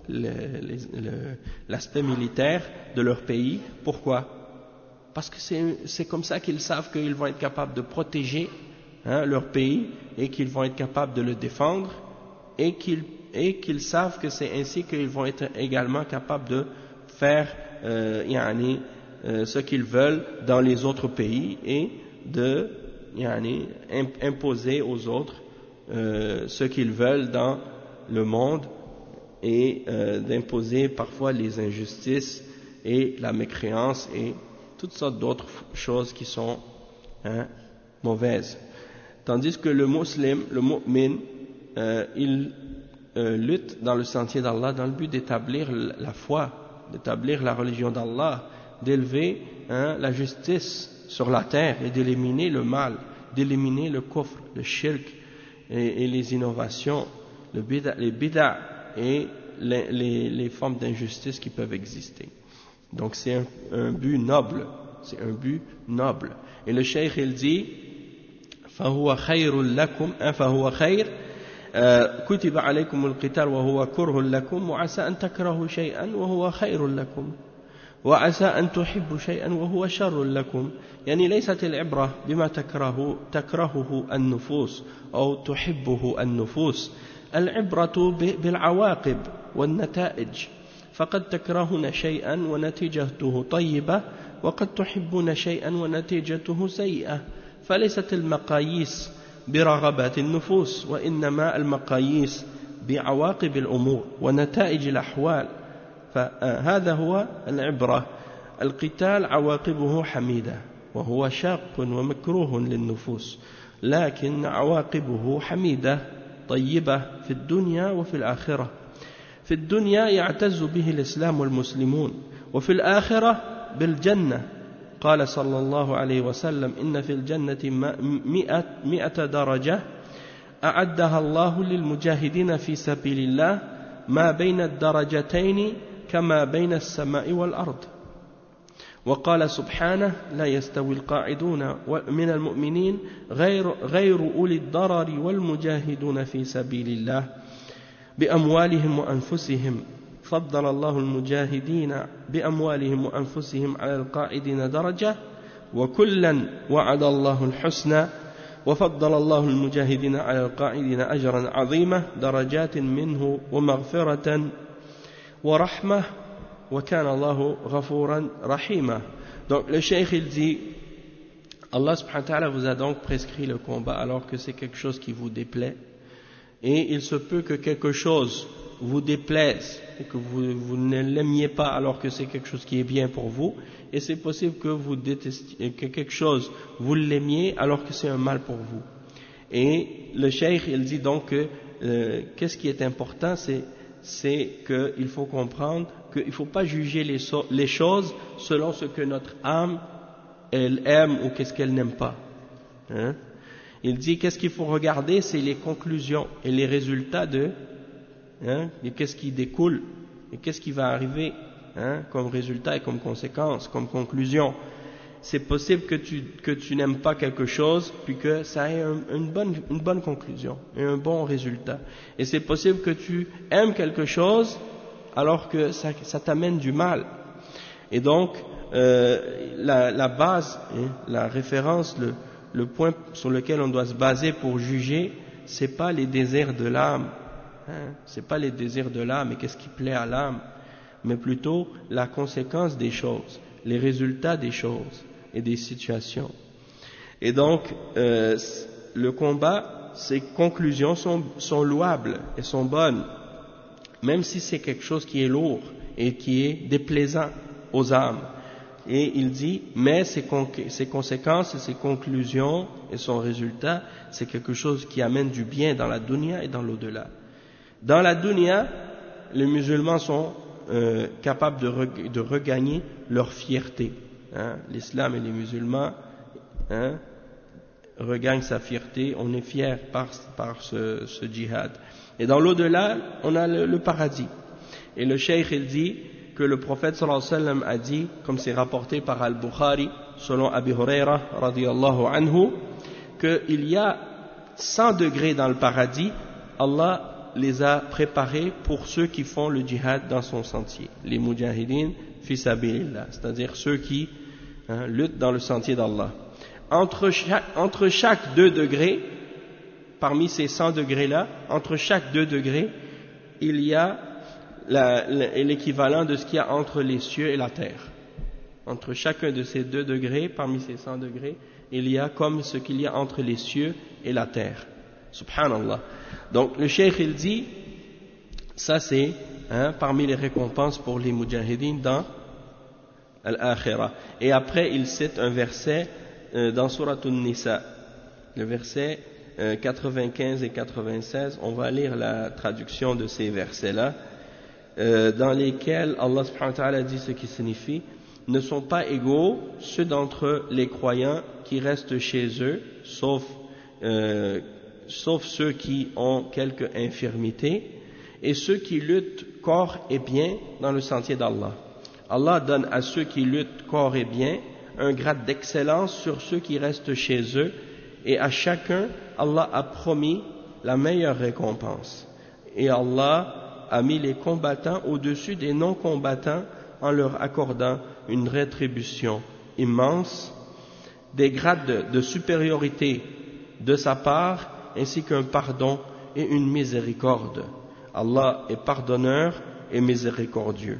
S1: l'aspect militaire de leur pays. Pourquoi? Parce que c'est comme ça qu'ils savent qu'ils vont être capables de protéger hein, leur pays et qu'ils vont être capables de le défendre, et qu'ils et qu'ils savent que c'est ainsi qu'ils vont être également capables de faire euh, yani, euh, ce qu'ils veulent dans les autres pays et de yani, imposer aux autres euh, ce qu'ils veulent dans le monde, et euh, d'imposer parfois les injustices et la mécréance et toutes sortes d'autres choses qui sont hein, mauvaises. Tandis que le musulman, le mu'min, euh, il euh, lutte dans le sentier d'Allah dans le but d'établir la foi, d'établir la religion d'Allah, d'élever hein, la justice sur la terre et d'éliminer le mal, d'éliminer le kufr, le shirk et, et les innovations, le bid'a, les bid'a et les, les, les formes d'injustice qui peuvent exister. Donc c'est un, un but noble, c'est un but noble. Et le cheikh il dit فهو خير لكم فهو خير كتب عليكم القتال وهو كره لكم وعسى أن تكرهوا شيئا وهو خير لكم وعسى أن تحبوا شيئا وهو شر لكم. يعني ليست العبرة بما تكره تكرهه النفوس أو تحبه النفوس، العبرة بالعواقب والنتائج. فقد تكرهون شيئا ونتيجته طيبة وقد تحبون شيئا ونتيجته سيئة. فليست المقاييس برغبات النفوس، وإنما المقاييس بعواقب الأمور ونتائج الأحوال. فهذا هو العبرة. القتال عواقبه حميدة وهو شاق ومكروه للنفوس، لكن عواقبه حميدة الطيبة في الدنيا وفي الآخرة. في الدنيا يعتز به الإسلام والمسلمون، وفي الآخرة بالجنة. قال صلى الله عليه وسلم: إن في الجنة مئة, مئة درجة أعدها الله للمجاهدين في سبيل الله ما بين الدرجتين كما بين السماء والأرض. وقال سبحانه: لا يستوي القاعدون من المؤمنين غير, غير أولي الضرر والمجاهدون في سبيل الله بأموالهم وأنفسهم. فضل الله المجاهدين بأموالهم وأنفسهم على القاعدين درجة، وكلا وعد الله الحسنى. وفضل الله المجاهدين على القاعدين أجرا عظيما درجات منه ومغفرة ورحمة وكان الله غفورا رحيما. Donc le cheikh il dit, Allah subhanahu wa ta'ala vous a donc prescrit le combat alors que c'est quelque chose qui vous déplaît, et il se peut que quelque chose vous déplaise et que vous, vous ne l'aimiez pas alors que c'est quelque chose qui est bien pour vous, et c'est possible que vous détestiez, que quelque chose vous l'aimiez alors que c'est un mal pour vous. Et le cheikh il dit donc que euh, qu'est-ce qui est important, c'est c'est qu'il faut comprendre qu'il ne faut pas juger les, so les choses selon ce que notre âme elle aime ou qu'est-ce qu'elle n'aime pas, hein? Il dit qu'est-ce qu'il faut regarder, c'est les conclusions et les résultats de, hein, et qu'est-ce qui découle et qu'est-ce qui va arriver, hein, comme résultat et comme conséquence, comme conclusion. C'est possible que tu, que tu n'aimes pas quelque chose puis que ça ait un, une, bonne, une bonne conclusion et un bon résultat, et c'est possible que tu aimes quelque chose alors que ça, ça t'amène du mal. Et donc euh, la, la base, hein, la référence, le, le point sur lequel on doit se baser pour juger, c'est pas les désirs de l'âme, hein, c'est pas les désirs de l'âme et qu'est-ce qui plaît à l'âme, mais plutôt la conséquence des choses, les résultats des choses et des situations. Et donc euh, le combat, ses conclusions sont, sont louables et sont bonnes, même si c'est quelque chose qui est lourd et qui est déplaisant aux âmes. Et il dit, mais ses, con ses conséquences et ses conclusions et son résultat, c'est quelque chose qui amène du bien dans la dunya et dans l'au-delà. Dans la dunya, les musulmans sont euh, capables de, re de regagner leur fierté, hein. L'islam et les musulmans, hein, regagnent sa fierté, on est fier par, par ce, ce djihad. Et dans l'au-delà, on a le, le paradis. Et le cheikh il dit que le prophète sallallahu alayhi wa sallam a dit, comme c'est rapporté par Al-Bukhari, selon Abi Huraira radiyallahu anhu, qu'il y a cent degrés dans le paradis, Allah les a préparés pour ceux qui font le djihad dans son sentier, les mujahideen fi sabilillah, c'est-à-dire ceux qui, hein, luttent dans le sentier d'Allah. Entre chaque, entre chaque deux degrés, parmi ces cent degrés-là, entre chaque deux degrés, il y a l'équivalent de ce qu'il y a entre les cieux et la terre. Entre chacun de ces deux degrés, parmi ces cent degrés, il y a comme ce qu'il y a entre les cieux et la terre. Subhanallah. Donc le cheikh il dit, ça c'est, hein, parmi les récompenses pour les mujahideen dans Al-Akhirah. Et après il cite un verset euh, dans Surat An-Nisa, le verset euh, quatre-vingt-quinze et quatre-vingt-seize. On va lire la traduction de ces versets-là, euh, dans lesquels Allah subhanahu wa ta'ala dit ce qui signifie: ne sont pas égaux ceux d'entre les croyants qui restent chez eux, sauf, euh, sauf ceux qui ont quelque infirmité, et ceux qui luttent corps et bien dans le sentier d'Allah. Allah donne à ceux qui luttent corps et bien un grade d'excellence sur ceux qui restent chez eux, et à chacun Allah a promis la meilleure récompense. Et Allah a mis les combattants au-dessus des non-combattants en leur accordant une rétribution immense, des grades de, de supériorité de sa part, ainsi qu'un pardon et une miséricorde. Allah est pardonneur et miséricordieux.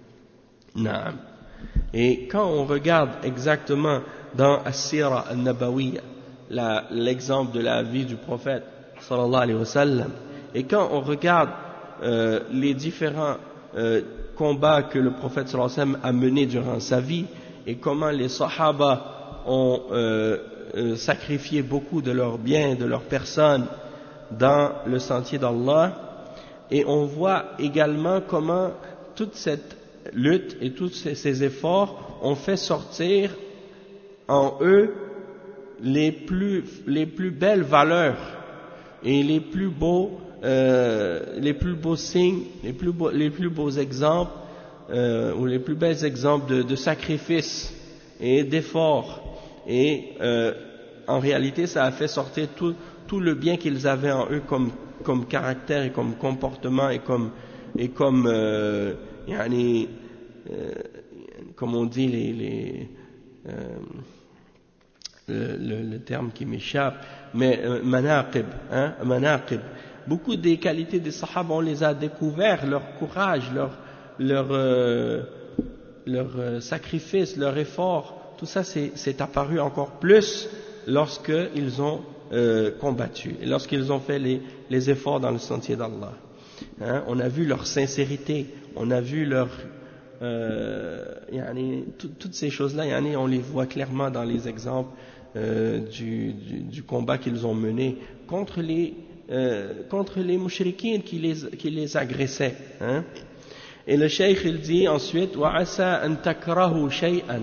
S1: Naam. Et quand on regarde exactement dans As-Sira Al-Nabawiyya, l'exemple de la vie du prophète sallallahu alayhi wa sallam, et quand on regarde euh, les différents euh, combats que le prophète sallallahu alayhi wa sallam a menés durant sa vie, et comment les sahaba ont euh, euh, sacrifié beaucoup de leurs biens, de leur personne, dans le sentier d'Allah, et on voit également comment toute cette lutte et tous ces, ces efforts ont fait sortir en eux les plus, les plus belles valeurs et les plus beaux, euh, les plus beaux signes, les plus beaux, les plus beaux exemples euh, ou les plus bels exemples de, de sacrifice et d'efforts. Et euh, en réalité, ça a fait sortir tout, tout le bien qu'ils avaient en eux comme, comme caractère et comme comportement et comme, et comme euh, yani, euh, comme on dit les, les euh, le, le, le terme qui m'échappe, mais euh, manaqib, hein, manaqib. Beaucoup des qualités des sahaba, on les a découverts, leur courage, leur, leur, euh, leur euh, sacrifice, leur effort, tout ça c'est apparu encore plus lorsqu'ils ont euh, combattu, et lorsqu'ils ont fait les, les efforts dans le sentier d'Allah. Hein, on a vu leur sincérité, on a vu leur... Euh, yani, tout, toutes ces choses-là, yani, on les voit clairement dans les exemples euh, du, du, du combat qu'ils ont mené contre les, euh, contre les mouchrikines qui les, qui les agressaient. Hein. Et le cheikh il dit ensuite وَعَسَى أَن تَكْرَهُ شَيْئًا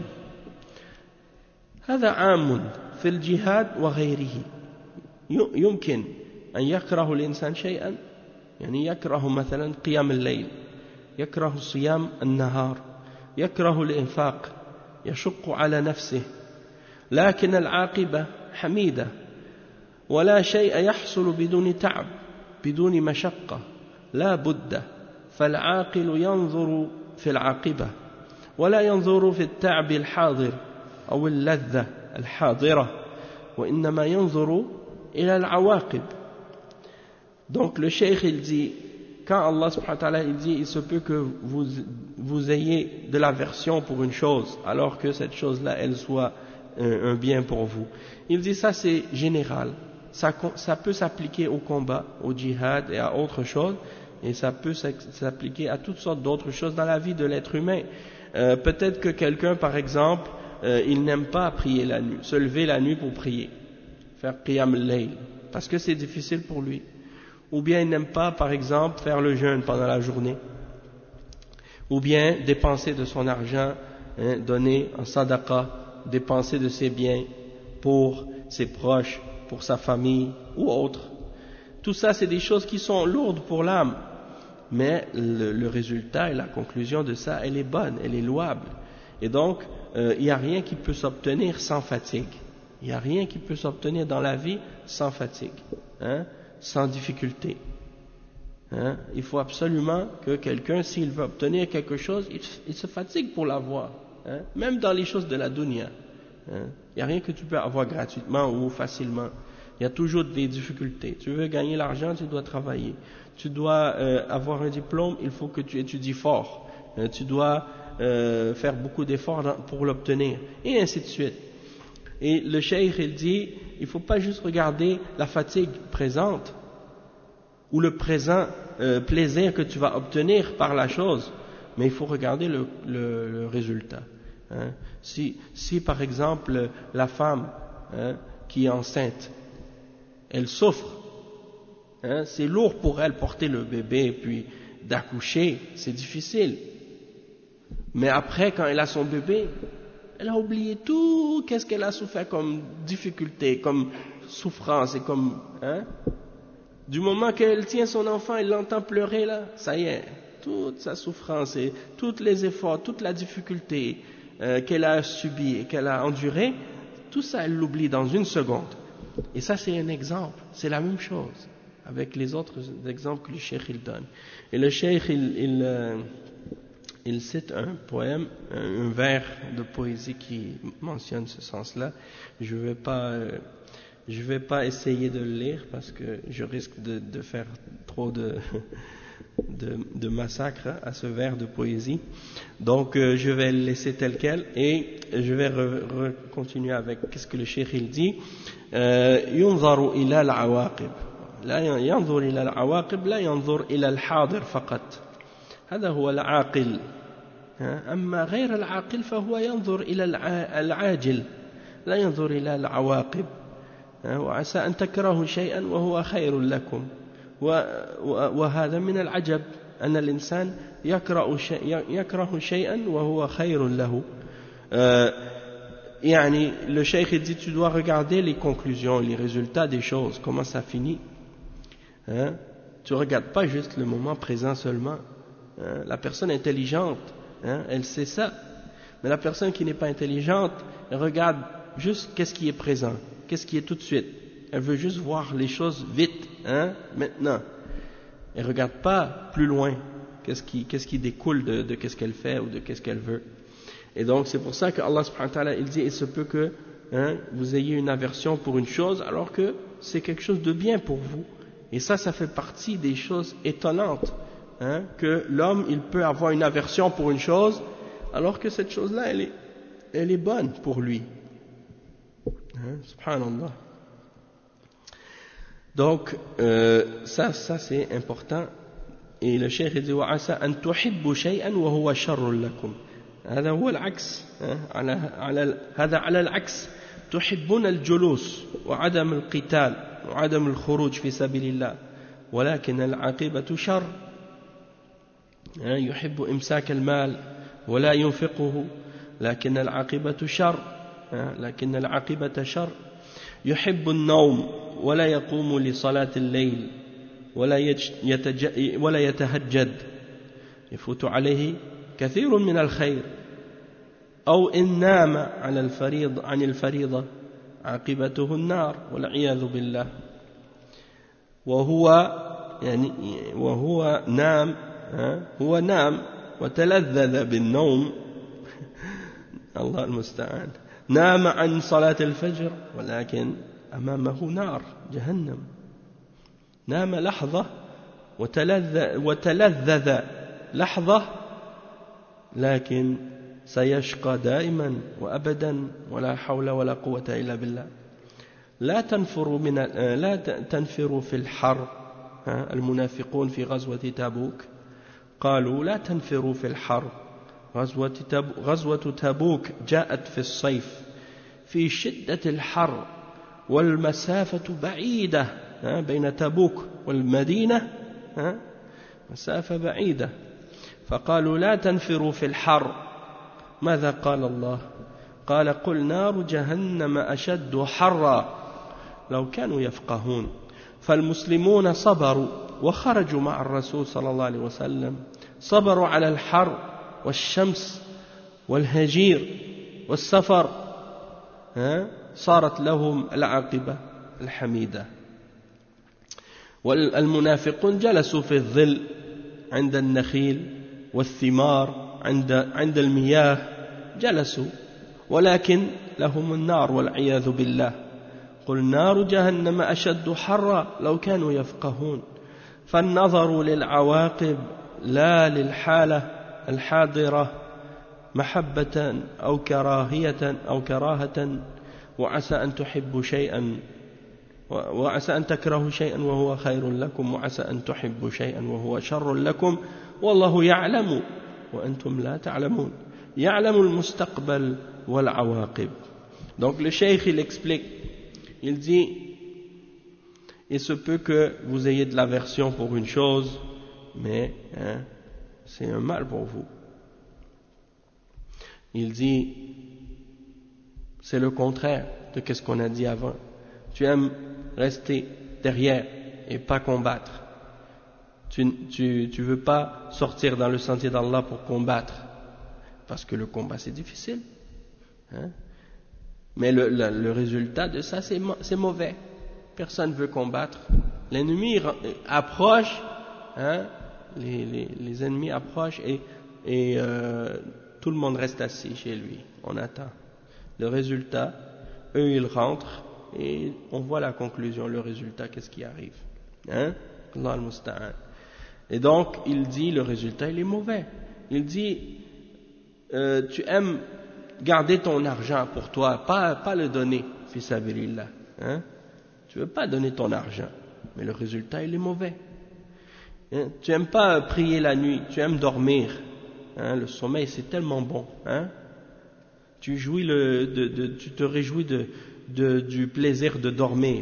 S1: هذا عام في الجهاد وغيره يمكن أن يكره الإنسان شيئا يعني يكره مثلا قيام الليل يكره صيام النهار يكره الإنفاق يشق على نفسه لكن العاقبة حميدة ولا شيء يحصل بدون تعب بدون مشقة لا بد فالعاقل ينظر في العاقبة ولا ينظر في التعب الحاضر أو اللذة الحاضرة وإنما ينظر إلى العواقب. Donc le cheikh il dit, quand Allah subhanahu wa ta'ala il dit, il se peut que vous, vous ayez de l'aversion pour une chose, alors que cette chose-là, elle soit un, un bien pour vous. Il dit ça c'est général, ça, ça peut s'appliquer au combat, au djihad et à autre chose, et ça peut s'appliquer à toutes sortes d'autres choses dans la vie de l'être humain. Euh, peut-être que quelqu'un, par exemple, euh, il n'aime pas prier la nuit, se lever la nuit pour prier, faire qiyam al-layl, parce que c'est difficile pour lui. Ou bien il n'aime pas, par exemple, faire le jeûne pendant la journée, ou bien dépenser de son argent, hein, donner en sadaqa, dépenser de ses biens pour ses proches, pour sa famille ou autre. Tout ça, c'est des choses qui sont lourdes pour l'âme, mais le, le résultat et la conclusion de ça, elle est bonne, elle est louable. Et donc, euh, il n'y a rien qui peut s'obtenir sans fatigue. Il n'y a rien qui peut s'obtenir dans la vie sans fatigue, hein, sans difficulté. Hein. Il faut absolument que quelqu'un, s'il veut obtenir quelque chose, il, il se fatigue pour l'avoir. Hein. Même dans les choses de la dunya. Hein. Il n'y a rien que tu peux avoir gratuitement ou facilement. Il y a toujours des difficultés. Tu veux gagner l'argent, tu dois travailler. Tu dois euh, avoir un diplôme, il faut que tu étudies fort. Euh, tu dois euh, faire beaucoup d'efforts pour l'obtenir. Et ainsi de suite. Et le cheikh, il dit, il ne faut pas juste regarder la fatigue présente ou le présent euh, plaisir que tu vas obtenir par la chose, mais il faut regarder le, le, le résultat. Hein. Si, si par exemple la femme hein, qui est enceinte, elle souffre, hein, c'est lourd pour elle porter le bébé et puis d'accoucher, c'est difficile. Mais après, quand elle a son bébé, elle a oublié tout, qu'est-ce qu'elle a souffert comme difficulté, comme souffrance et comme... Hein? Du moment qu'elle tient son enfant, elle l'entend pleurer là, ça y est, toute sa souffrance et tous les efforts, toute la difficulté euh, qu'elle a subie et qu'elle a endurée, tout ça elle l'oublie dans une seconde. Et ça c'est un exemple, c'est la même chose avec les autres exemples que le cheikh il donne. Et le cheikh il... il euh, il cite un poème, un vers de poésie qui mentionne ce sens-là. Je ne vais pas, euh, je vais pas essayer de le lire parce que je risque de, de faire trop de, de, de massacre à ce vers de poésie. Donc euh, je vais le laisser tel quel et je vais re, re, continuer avec qu'est-ce que le cheikh il dit. ينظر إلى العواقب لا ينظر إلى العواقب لا ينظر إلى الحاضر فقط. هذا هو العاقل. أما غير العاقل فهو ينظر إلى العاجل لا ينظر إلى العواقب. وعسى أن تكرهوا شيئا وهو خير لكم وهذا من العجب أن الإنسان يكره شيئا وهو خير له. يعني le cheikh dit tu dois regarder les conclusions, les résultats des choses, comment ça finit, hein? Tu ne regardes pas juste le moment présent seulement, hein? La personne intelligente, hein, elle sait ça, mais la personne qui n'est pas intelligente, elle regarde juste qu'est-ce qui est présent, qu'est-ce qui est tout de suite, elle veut juste voir les choses vite, hein, maintenant, elle ne regarde pas plus loin qu'est-ce qui, qu'est-ce qui découle de, de qu'est-ce qu'elle fait ou de qu'est-ce qu'elle veut. Et donc c'est pour ça que Allah subhanahu wa ta'ala il dit il se peut que, hein, vous ayez une aversion pour une chose alors que c'est quelque chose de bien pour vous. Et ça, ça fait partie des choses étonnantes, hein, que l'homme il peut avoir une aversion pour une chose alors que cette chose-là elle est, elle est bonne pour lui. Hein, subhanallah. Donc euh, ça, ça c'est important. Et le cheikh dit وَعَسَى أَن تُحِبُّوا شَيْئًا وَهُوَ شَرٌّ لَكُمْ. هذا هو العكس، على على هذا على العكس، تحبون الجلوس وعدم القتال وعدم الخروج في سبيل الله ولكن العاقبة شر. يحب إمساك المال ولا ينفقه لكن العاقبة شر، لكن العاقبة شر. يحب النوم ولا يقوم لصلاة الليل ولا يتج... ولا يتهجد يفوت عليه كثير من الخير. أو إن نام على الفريض عن الفريضة عاقبته النار والعياذ بالله. وهو يعني وهو نام هو نام وتلذذ بالنوم الله المستعان، نام عن صلاة الفجر ولكن أمامه نار جهنم. نام لحظة وتلذذ, وتلذذ لحظة لكن سيشقى دائما وأبدا ولا حول ولا قوة إلا بالله. لا تنفروا من لا تنفروا في الحر. المنافقون في غزوة تبوك قالوا لا تنفروا في الحر. غزوة تبوك, غزوة تبوك جاءت في الصيف في شدة الحر والمسافة بعيدة بين تبوك والمدينة مسافة بعيدة، فقالوا لا تنفروا في الحر. ماذا قال الله؟ قال قل نار جهنم أشد حرا. لو كانوا يفقهون. فالمسلمون صبروا وخرجوا مع الرسول صلى الله عليه وسلم، صبروا على الحر والشمس والهجير والسفر، صارت لهم العاقبة الحميدة. والمنافقون جلسوا في الظل عند النخيل والثمار عند عند المياه جلسوا ولكن لهم النار والعياذ بالله. قل نار جهنم أشد حرا لو كانوا يفقهون. فالنظر للعواقب لا للحالة الحاضرة محبة أو كراهية أو كراهة. وعسى أن تحبوا شيئا وعسى أن تكرهوا شيئا وهو خير لكم وعسى أن تحبوا شيئا وهو شر لكم والله يعلم وأنتم لا تعلمون. يعلم المستقبل والعواقب. Donc le cheikh il explique, il dit il se peut que vous ayez de l'aversion pour une chose mais hein, c'est un mal pour vous. Il dit c'est le contraire de ce qu'on a dit avant. Tu aimes rester derrière et pas combattre. Tu tu tu veux pas sortir dans le sentier d'Allah pour combattre parce que le combat c'est difficile, hein? Mais le, le, le résultat de ça c'est, c'est mauvais. Personne veut combattre. L'ennemi approche, hein? les, les, les ennemis approchent et, et euh, tout le monde reste assis chez lui. On attend. Le résultat, eux ils rentrent et on voit la conclusion, le résultat, qu'est-ce qui arrive, hein? Allah al-Musta'an. Et donc il dit le résultat il est mauvais. Il dit euh, tu aimes garder ton argent pour toi, pas, pas le donner, fi sabilillah, hein? Tu veux pas donner ton argent, mais le résultat il est mauvais, hein? Tu aimes pas prier la nuit, tu aimes dormir, hein? Le sommeil c'est tellement bon, hein? Tu jouis le, de, de, tu te réjouis de, de, du plaisir de dormir.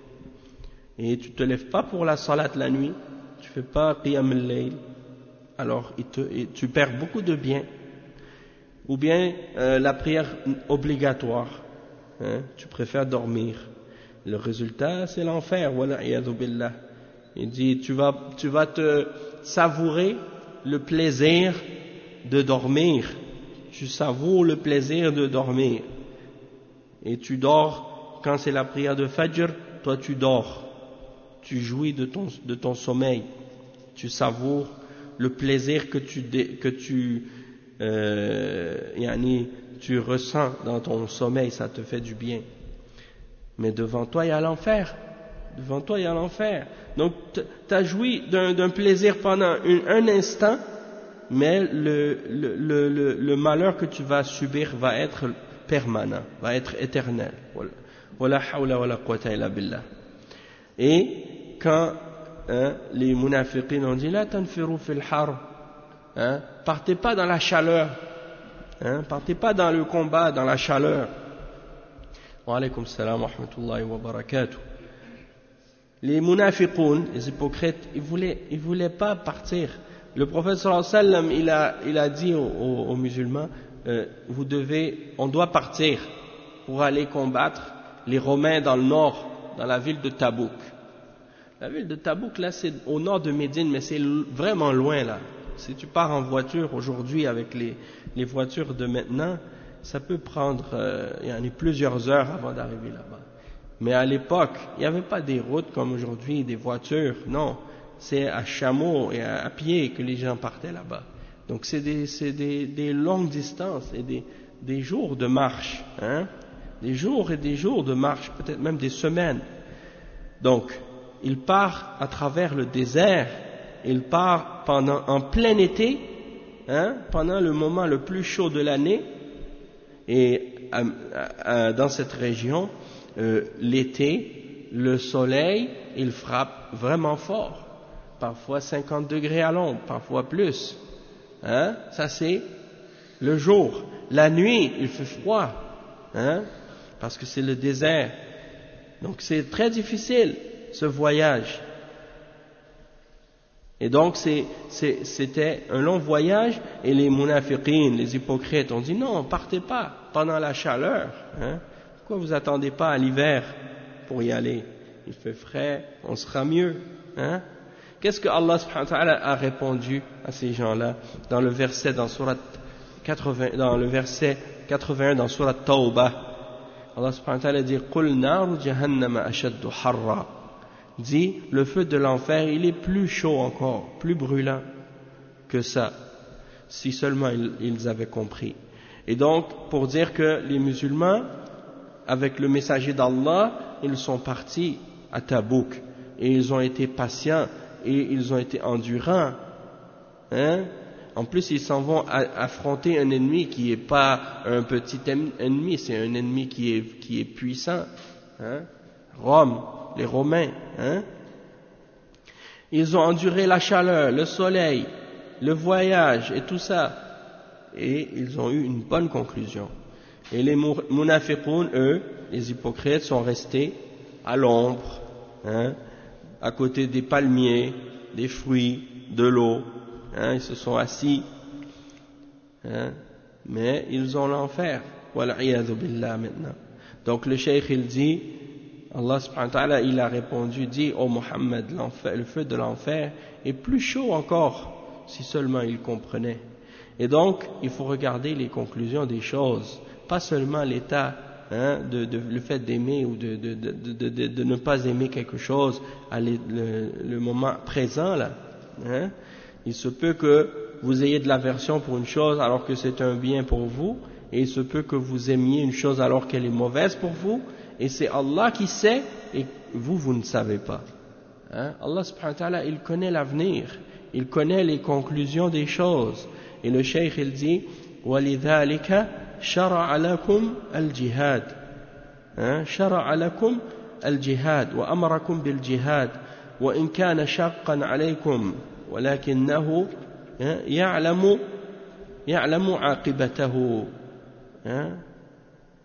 S1: Et tu te lèves pas pour la salat la nuit, tu fais pas qiyam al-layl, alors il te, et tu perds beaucoup de biens. Ou bien euh, la prière obligatoire, hein, tu préfères dormir. Le résultat, c'est l'enfer. Wala iyadhu billah. Il dit, tu vas, tu vas te savourer le plaisir de dormir. Tu savoures le plaisir de dormir. Et tu dors, quand c'est la prière de Fajr, toi tu dors. Tu jouis de ton, de ton sommeil. Tu savoures le plaisir que tu, que tu, euh, yani, tu ressens dans ton sommeil, ça te fait du bien. Mais devant toi, il y a l'enfer. Devant toi, il y a l'enfer. Donc, tu as joui d'un, d'un plaisir pendant un, un instant, mais le, le, le, le, le malheur que tu vas subir va être permanent, va être éternel. Wala hawla wala quwwata illa billah. Et quand hein, les munafiqin ont dit, la tanfiru fil har, hein, partez pas dans la chaleur, hein, partez pas dans le combat, dans la chaleur. Wa alaykum salam wa rahmatullahi wa barakatuh. Les munafiqun, les hypocrites, ils voulaient, ils voulaient pas partir. Le prophète sallallahu alayhi wa sallam, il a, il a dit aux, aux, aux musulmans, euh, vous devez, on doit partir pour aller combattre les Romains dans le nord, dans la ville de Tabouk. La ville de Tabouk, là, c'est au nord de Médine, mais c'est vraiment loin, là. Si tu pars en voiture aujourd'hui avec les, les voitures de maintenant, ça peut prendre euh, il y en a plusieurs heures avant d'arriver là-bas. Mais à l'époque, il n'y avait pas des routes comme aujourd'hui, des voitures, non. C'est à chameau et à, à pied que les gens partaient là-bas. Donc c'est des, c'est des, des longues distances et des, des jours de marche, hein. Des jours et des jours de marche, peut-être même des semaines. Donc, il part à travers le désert, il part pendant, en plein été, hein, pendant le moment le plus chaud de l'année, et à, à, dans cette région, euh, l'été, le soleil, il frappe vraiment fort, parfois cinquante degrés à l'ombre, parfois plus, hein, ça c'est le jour. La nuit, il fait froid, hein, parce que c'est le désert, donc c'est très difficile ce voyage. Et donc c'est, c'est, c'était un long voyage, et les munafiqin, les hypocrites, ont dit non, partez pas pendant la chaleur, hein. Pourquoi vous attendez pas à l'hiver pour y aller? Il fait frais, on sera mieux, hein. Qu'est-ce que Allah subhanahu wa ta'ala a répondu à ces gens-là dans le verset dans sourate quatre-vingts, dans le verset quatre-vingt-un dans sourate Tawbah? Allah subhanahu wa ta'ala dit qul naru jahannama ashaddu harra. Dit, le feu de l'enfer, il est plus chaud encore, plus brûlant que ça, si seulement ils, ils avaient compris. Et donc, pour dire que les musulmans, avec le messager d'Allah, ils sont partis à Tabouk, et ils ont été patients, et ils ont été endurants, hein. En plus, ils s'en vont affronter un ennemi qui n'est pas un petit ennemi, c'est un ennemi qui est, qui est puissant, hein. Rome, les Romains, hein. Ils ont enduré la chaleur, le soleil, le voyage et tout ça, et ils ont eu une bonne conclusion. Et les munafiqun, eux, les hypocrites, sont restés à l'ombre, hein, à côté des palmiers, des fruits, de l'eau, hein, ils se sont assis, hein, mais ils ont l'enfer. Wal iyadhu billah maintenant. Donc le cheikh il dit, Allah subhanahu wa ta'ala, il a répondu, dit, ô Mohammed, le feu de l'enfer est plus chaud encore, si seulement il comprenait. Et donc, il faut regarder les conclusions des choses, pas seulement l'état, hein, de, de, le fait d'aimer ou de, de, de, de, de, de ne pas aimer quelque chose à le, le, le moment présent, là, hein. Il se peut que vous ayez de l'aversion pour une chose alors que c'est un bien pour vous, et il se peut que vous aimiez une chose alors qu'elle est mauvaise pour vous, et c'est Allah qui sait, et vous, vous ne savez pas. Hein? Allah subhanahu wa ta'ala, il connaît l'avenir, il connaît les conclusions des choses. Et le cheikh, il dit, وَلِذَلِكَ شَرَعَ لَكُمْ الْجِهَادِ شَرَعَ لَكُمْ الْجِهَادِ وَأَمَرَكُمْ بِالْجِهَادِ وَإِنْ كَانَ شَاقًّا عَلَيْكُمْ وَلَكِنَّهُ يَعْلَمُ يَعْلَمُ عَاقِبَتَهُ.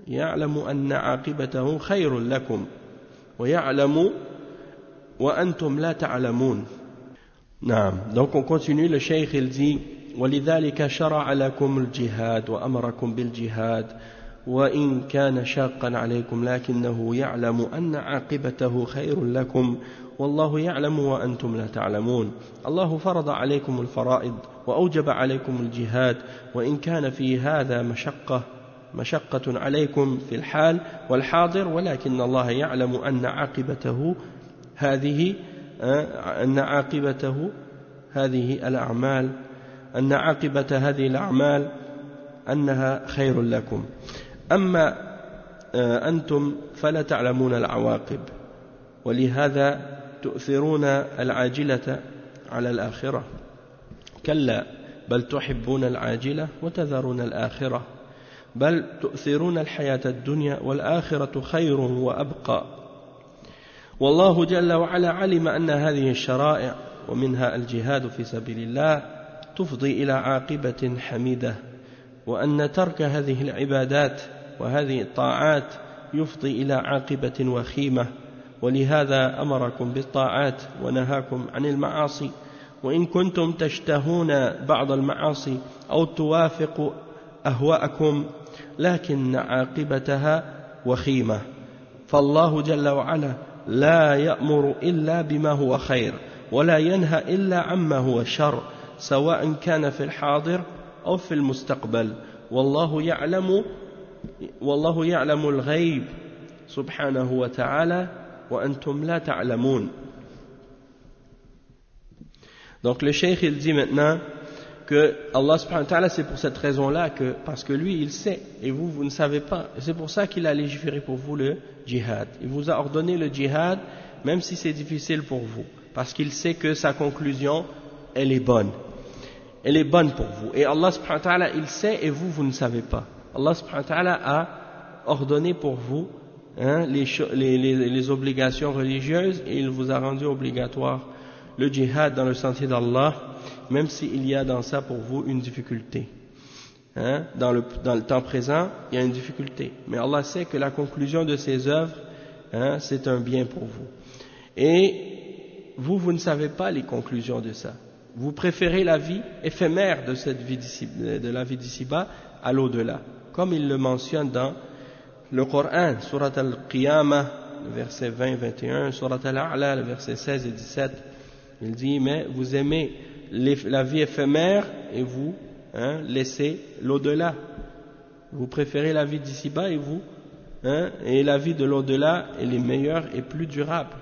S1: يعلم أن عاقبته خير لكم ويعلم وأنتم لا تعلمون. نعم. Donc on continue, le cheikh il dit ولذلك شرع لكم الجهاد وأمركم بالجهاد وإن كان شاقا عليكم لكنه يعلم أن عاقبته خير لكم والله يعلم وأنتم لا تعلمون. الله فرض عليكم الفرائض وأوجب عليكم الجهاد وإن كان في هذا مشقة مشقة عليكم في الحال والحاضر ولكن الله يعلم أن عاقبته هذه أن عاقبته هذه الأعمال أن عاقبة هذه الأعمال أنها خير لكم أما أنتم فلا تعلمون العواقب ولهذا تؤثرون العاجلة على الآخرة كلا بل تحبون العاجلة وتذرون الآخرة بل تؤثرون الحياة الدنيا والآخرة خير وأبقى. والله جل وعلا علم أن هذه الشرائع ومنها الجهاد في سبيل الله تفضي إلى عاقبة حميدة وأن ترك هذه العبادات وهذه الطاعات يفضي إلى عاقبة وخيمة ولهذا أمركم بالطاعات ونهاكم عن المعاصي وإن كنتم تشتهون بعض المعاصي أو توافق أهواءكم لكن عاقبتها وخيمة. فالله جل وعلا لا يأمر إلا بما هو خير ولا ينهى إلا عما هو شر سواء كان في الحاضر أو في المستقبل والله يعلم والله يعلم الغيب سبحانه وتعالى وأنتم لا تعلمون. Donc le cheikh il dit maintenant que Allah subhanahu wa ta'ala, c'est pour cette raison-là que, parce que lui il sait et vous vous ne savez pas, et c'est pour ça qu'il a légiféré pour vous le djihad. Il vous a ordonné le djihad même si c'est difficile pour vous, parce qu'il sait que sa conclusion elle est bonne, elle est bonne pour vous. Et Allah subhanahu wa ta'ala il sait et vous vous ne savez pas. Allah subhanahu wa ta'ala a ordonné pour vous hein, les, les, les, les obligations religieuses et il vous a rendu obligatoire le djihad dans le sentier d'Allah, même s'il y a dans ça pour vous une difficulté. Hein? Dans, le, dans le temps présent, il y a une difficulté. Mais Allah sait que la conclusion de ses œuvres, hein, c'est un bien pour vous. Et vous, vous ne savez pas les conclusions de ça. Vous préférez la vie éphémère de, cette vie d'ici, de la vie d'ici-bas à l'au-delà. Comme il le mentionne dans le Coran, Surat al-Qiyamah, le verset vingt vingt et un, Surat al-A'la, le verset seize et dix-sept. Il dit, mais vous aimez les, la vie éphémère et vous hein, laissez l'au-delà. Vous préférez la vie d'ici-bas et vous, hein, et la vie de l'au-delà, elle est meilleure et plus durable.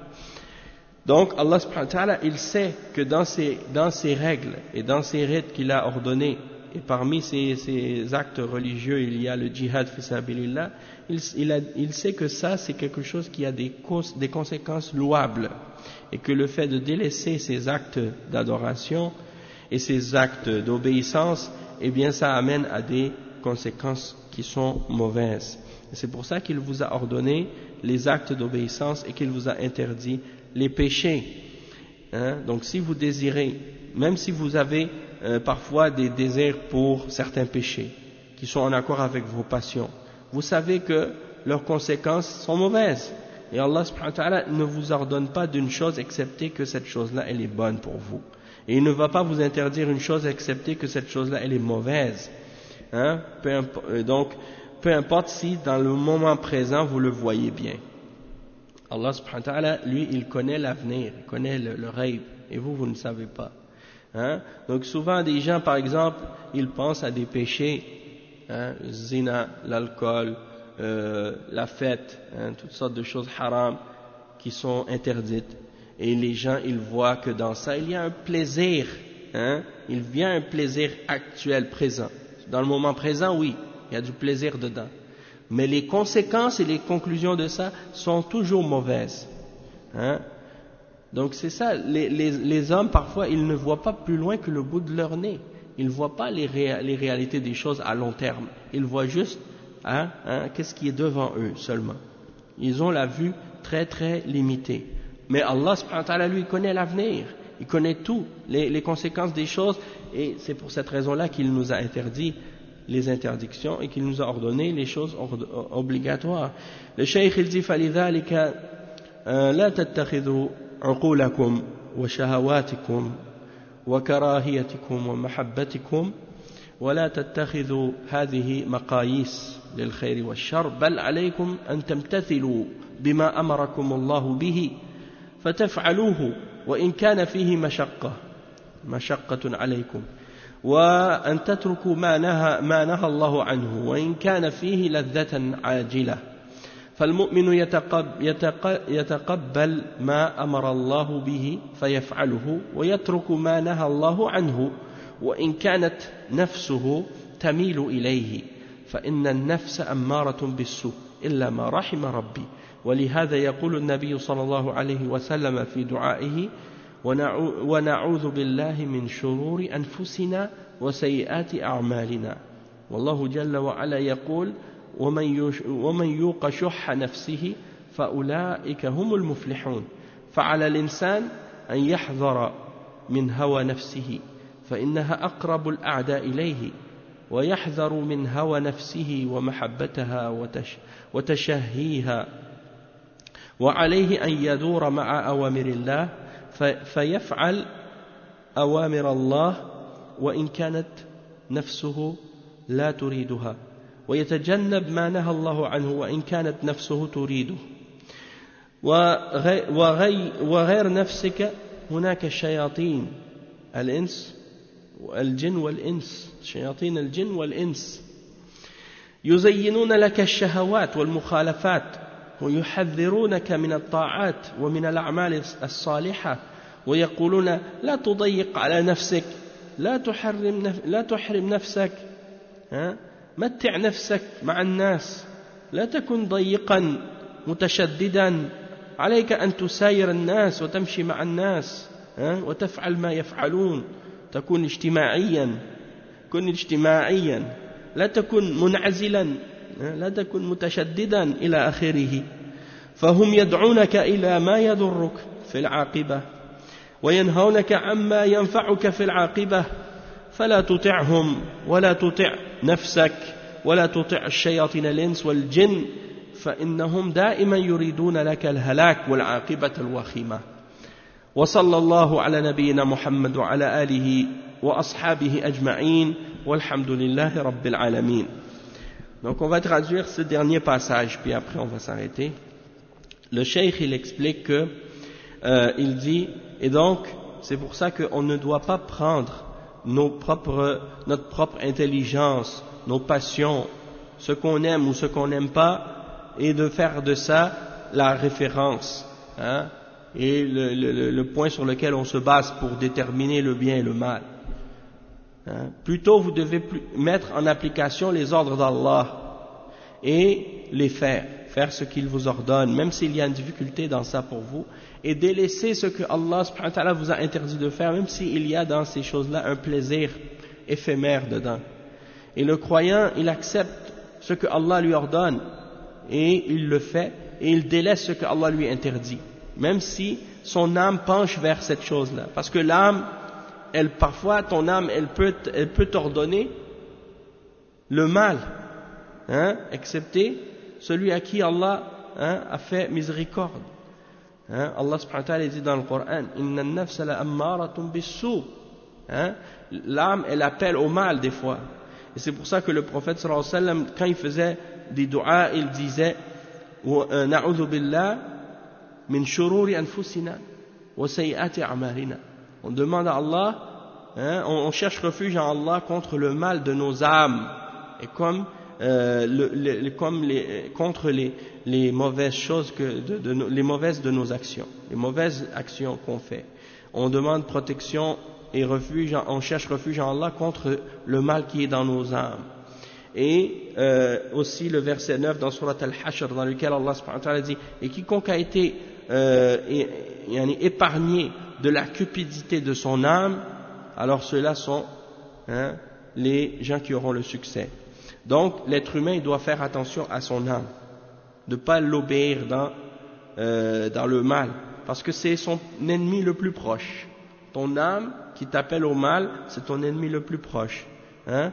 S1: Donc Allah subhanahu wa ta'ala, il sait que dans ces, dans ces règles et dans ces rites qu'il a ordonnés, et parmi ces, ces actes religieux, il y a le djihad fi sabilillah, il, il, a, il sait que ça, c'est quelque chose qui a des, cons, des conséquences louables. Et que le fait de délaisser ces actes d'adoration et ces actes d'obéissance, eh bien ça amène à des conséquences qui sont mauvaises. Et c'est pour ça qu'il vous a ordonné les actes d'obéissance et qu'il vous a interdit les péchés. Hein? Donc si vous désirez, même si vous avez euh, parfois des désirs pour certains péchés qui sont en accord avec vos passions, vous savez que leurs conséquences sont mauvaises. Et Allah subhanahu wa ta'ala ne vous ordonne pas d'une chose excepté que cette chose-là elle est bonne pour vous. Et il ne va pas vous interdire une chose excepté que cette chose-là elle est mauvaise. Hein? Peu impo- donc, peu importe si dans le moment présent vous le voyez bien. Allah subhanahu wa ta'ala, lui, il connaît l'avenir, il connaît le, le rêve, et vous, vous ne savez pas. Hein? Donc souvent des gens, par exemple, ils pensent à des péchés, hein, le zina, l'alcool, Euh, la fête, hein, toutes sortes de choses haram qui sont interdites. Et les gens, ils voient que dans ça, il y a un plaisir. Hein, il y a un plaisir actuel, présent. Dans le moment présent, oui, il y a du plaisir dedans. Mais les conséquences et les conclusions de ça sont toujours mauvaises. Hein. Donc c'est ça, les, les, les hommes, parfois, ils ne voient pas plus loin que le bout de leur nez. Ils ne voient pas les, réa- les réalités des choses à long terme. Ils voient juste Hein, hein, qu'est-ce qui est devant eux seulement. Ils ont la vue très très limitée. Mais Allah subhanahu wa ta'ala, lui, connaît l'avenir. Il connaît tout, les, les conséquences des choses. Et c'est pour cette raison-là qu'il nous a interdit les interdictions et qu'il nous a ordonné les choses obligatoires. Le cheikh il dit فلذلك لا تتخذوا عقولكم وشهواتكم وكراهيتكم ومحبتكم ولا تتخذوا هذه مقاييس للخير والشر بل عليكم أن تمتثلوا بما أمركم الله به فتفعلوه وإن كان فيه مشقة مشقة عليكم وأن تتركوا ما نهى, ما نهى الله عنه وإن كان فيه لذة عاجلة فالمؤمن يتقبل ما أمر الله به فيفعله ويترك ما نهى الله عنه وإن كانت نفسه تميل إليه فإن النفس أمارة بالسوء إلا ما رحم ربي ولهذا يقول النبي صلى الله عليه وسلم في دعائه ونعوذ بالله من شرور أنفسنا وسيئات أعمالنا والله جل وعلا يقول ومن يوق شح نفسه فأولئك هم المفلحون فعلى الإنسان أن يحذر من هوى نفسه فإنها أقرب الأعداء إليه ويحذر من هوى نفسه ومحبتها وتشهيها وعليه أن يدور مع أوامر الله فيفعل أوامر الله وإن كانت نفسه لا تريدها ويتجنب ما نهى الله عنه وإن كانت نفسه تريده وغير, وغير نفسك هناك شياطين الإنس الجن والإنس شياطين الجن والإنس يزينون لك الشهوات والمخالفات ويحذرونك من الطاعات ومن الأعمال الصالحة ويقولون لا تضيق على نفسك لا تحرم, نف... لا تحرم نفسك ها؟ متع نفسك مع الناس لا تكن ضيقا متشددا عليك أن تساير الناس وتمشي مع الناس ها؟ وتفعل ما يفعلون تكون اجتماعيا كن اجتماعيا لا تكن منعزلا لا تكن متشددا إلى آخره فهم يدعونك إلى ما يضرك في العاقبة وينهونك عما ينفعك في العاقبة فلا تطعهم ولا تطع نفسك ولا تطع الشياطين الإنس والجن فإنهم دائما يريدون لك الهلاك والعاقبة الوخيمة وصلى الله على نبينا محمد وعلى آله وأصحابه أجمعين والحمد لله رب العالمين. Donc on va traduire ce dernier passage puis après on va s'arrêter. Le cheikh il explique que euh, il dit et donc c'est pour ça qu'on ne doit pas prendre nos propres, notre propre intelligence, nos passions, ce qu'on aime ou ce qu'on n'aime pas, et de faire de ça la référence, hein, et le, le, le point sur lequel on se base pour déterminer le bien et le mal. Hein. Plutôt, vous devez mettre en application les ordres d'Allah et les faire, faire ce qu'il vous ordonne, même s'il y a une difficulté dans ça pour vous, et délaisser ce que Allah subhanahu wa ta'ala vous a interdit de faire, même s'il y a dans ces choses-là un plaisir éphémère dedans. Et le croyant, il accepte ce que Allah lui ordonne, et il le fait, et il délaisse ce que Allah lui interdit, même si son âme penche vers cette chose-là. Parce que l'âme, elle, parfois, ton âme, elle peut, elle peut t'ordonner le mal, hein, excepté celui à qui Allah hein, a fait miséricorde. Hein, Allah subhanahu wa ta'ala dit dans le Coran, Inna an-nafsa la'ammaratun bis-sū. Hein, l'âme, elle appelle au mal des fois. Et c'est pour ça que le prophète sallallahu alayhi wa sallam, quand il faisait des du'a, il disait, Na'udhu billah min shururi anfusina wa sayyiati a'malina. On demande à Allah, hein, on, on cherche refuge en Allah contre le mal de nos âmes et comme, euh, le, le, comme les, contre les, les mauvaises choses, que de, de, de, les mauvaises de nos actions, les mauvaises actions qu'on fait. On demande protection et refuge, on cherche refuge en Allah contre le mal qui est dans nos âmes. Et euh, aussi le verset neuf dans Surat Al-Hashr dans lequel Allah subhanahu wa ta'ala dit et quiconque a été euh, épargné de la cupidité de son âme, alors ceux-là sont hein, les gens qui auront le succès. Donc l'être humain il doit faire attention à son âme, de ne pas l'obéir dans, euh, dans le mal, parce que c'est son ennemi le plus proche. Ton âme qui t'appelle au mal, c'est ton ennemi le plus proche. Hein?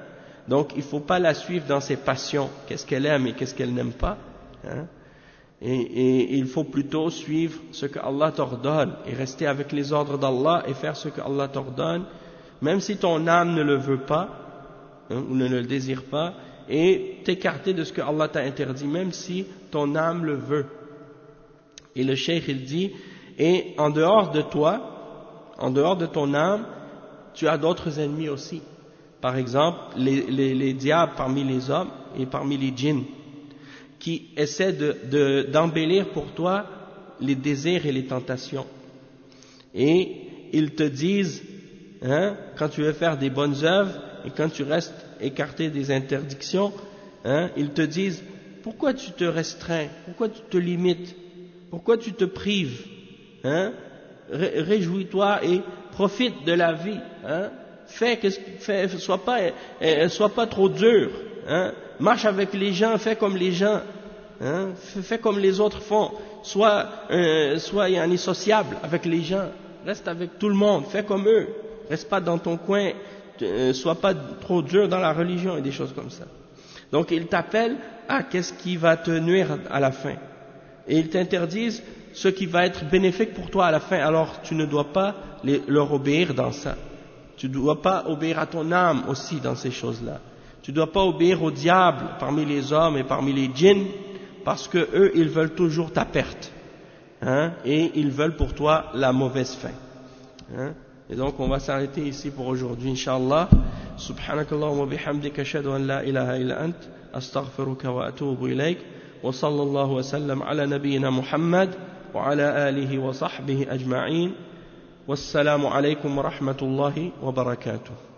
S1: Donc il ne faut pas la suivre dans ses passions, qu'est-ce qu'elle aime et qu'est-ce qu'elle n'aime pas, hein. Et, et, et il faut plutôt suivre ce que Allah t'ordonne et rester avec les ordres d'Allah et faire ce que Allah t'ordonne, même si ton âme ne le veut pas, hein, ou ne le désire pas, et t'écarter de ce que Allah t'a interdit, même si ton âme le veut. Et le cheikh il dit, et en dehors de toi, en dehors de ton âme, tu as d'autres ennemis aussi. Par exemple, les, les, les diables parmi les hommes et parmi les djinns, qui essaient de, de, d'embellir pour toi les désirs et les tentations. Et ils te disent, hein, quand tu veux faire des bonnes œuvres et quand tu restes écarté des interdictions, hein, ils te disent, pourquoi tu te restreins, pourquoi tu te limites, pourquoi tu te prives, hein, réjouis-toi et profite de la vie, hein, fais, fais, sois pas, euh, sois pas trop dur, hein, marche avec les gens, fais comme les gens, hein, fais comme les autres font, sois, euh, sois yani, sociable avec les gens, reste avec tout le monde, fais comme eux, reste pas dans ton coin, ne sois pas trop dur dans la religion et des choses comme ça. Donc ils t'appellent à qu'est-ce qui va te nuire à la fin, et ils t'interdisent ce qui va être bénéfique pour toi à la fin. Alors tu ne dois pas les, leur obéir dans ça. Tu ne dois pas obéir à ton âme aussi dans ces choses-là. Tu ne dois pas obéir au diable parmi les hommes et parmi les djinns, parce que eux ils veulent toujours ta perte, hein, et ils veulent pour toi la mauvaise fin, hein. Et donc on va s'arrêter ici pour aujourd'hui, Inch'Allah. Subhanakallahumma bihamdika ashhadu an la ilaha illa ant, astaghfiruka wa atubu ilayk, wa sallallahu wa sallam ala nabiyyina Muhammad wa ala alihi wa sahbihi ajma'in. Wassalamu alaykum wa rahmatullahi wa barakatuh.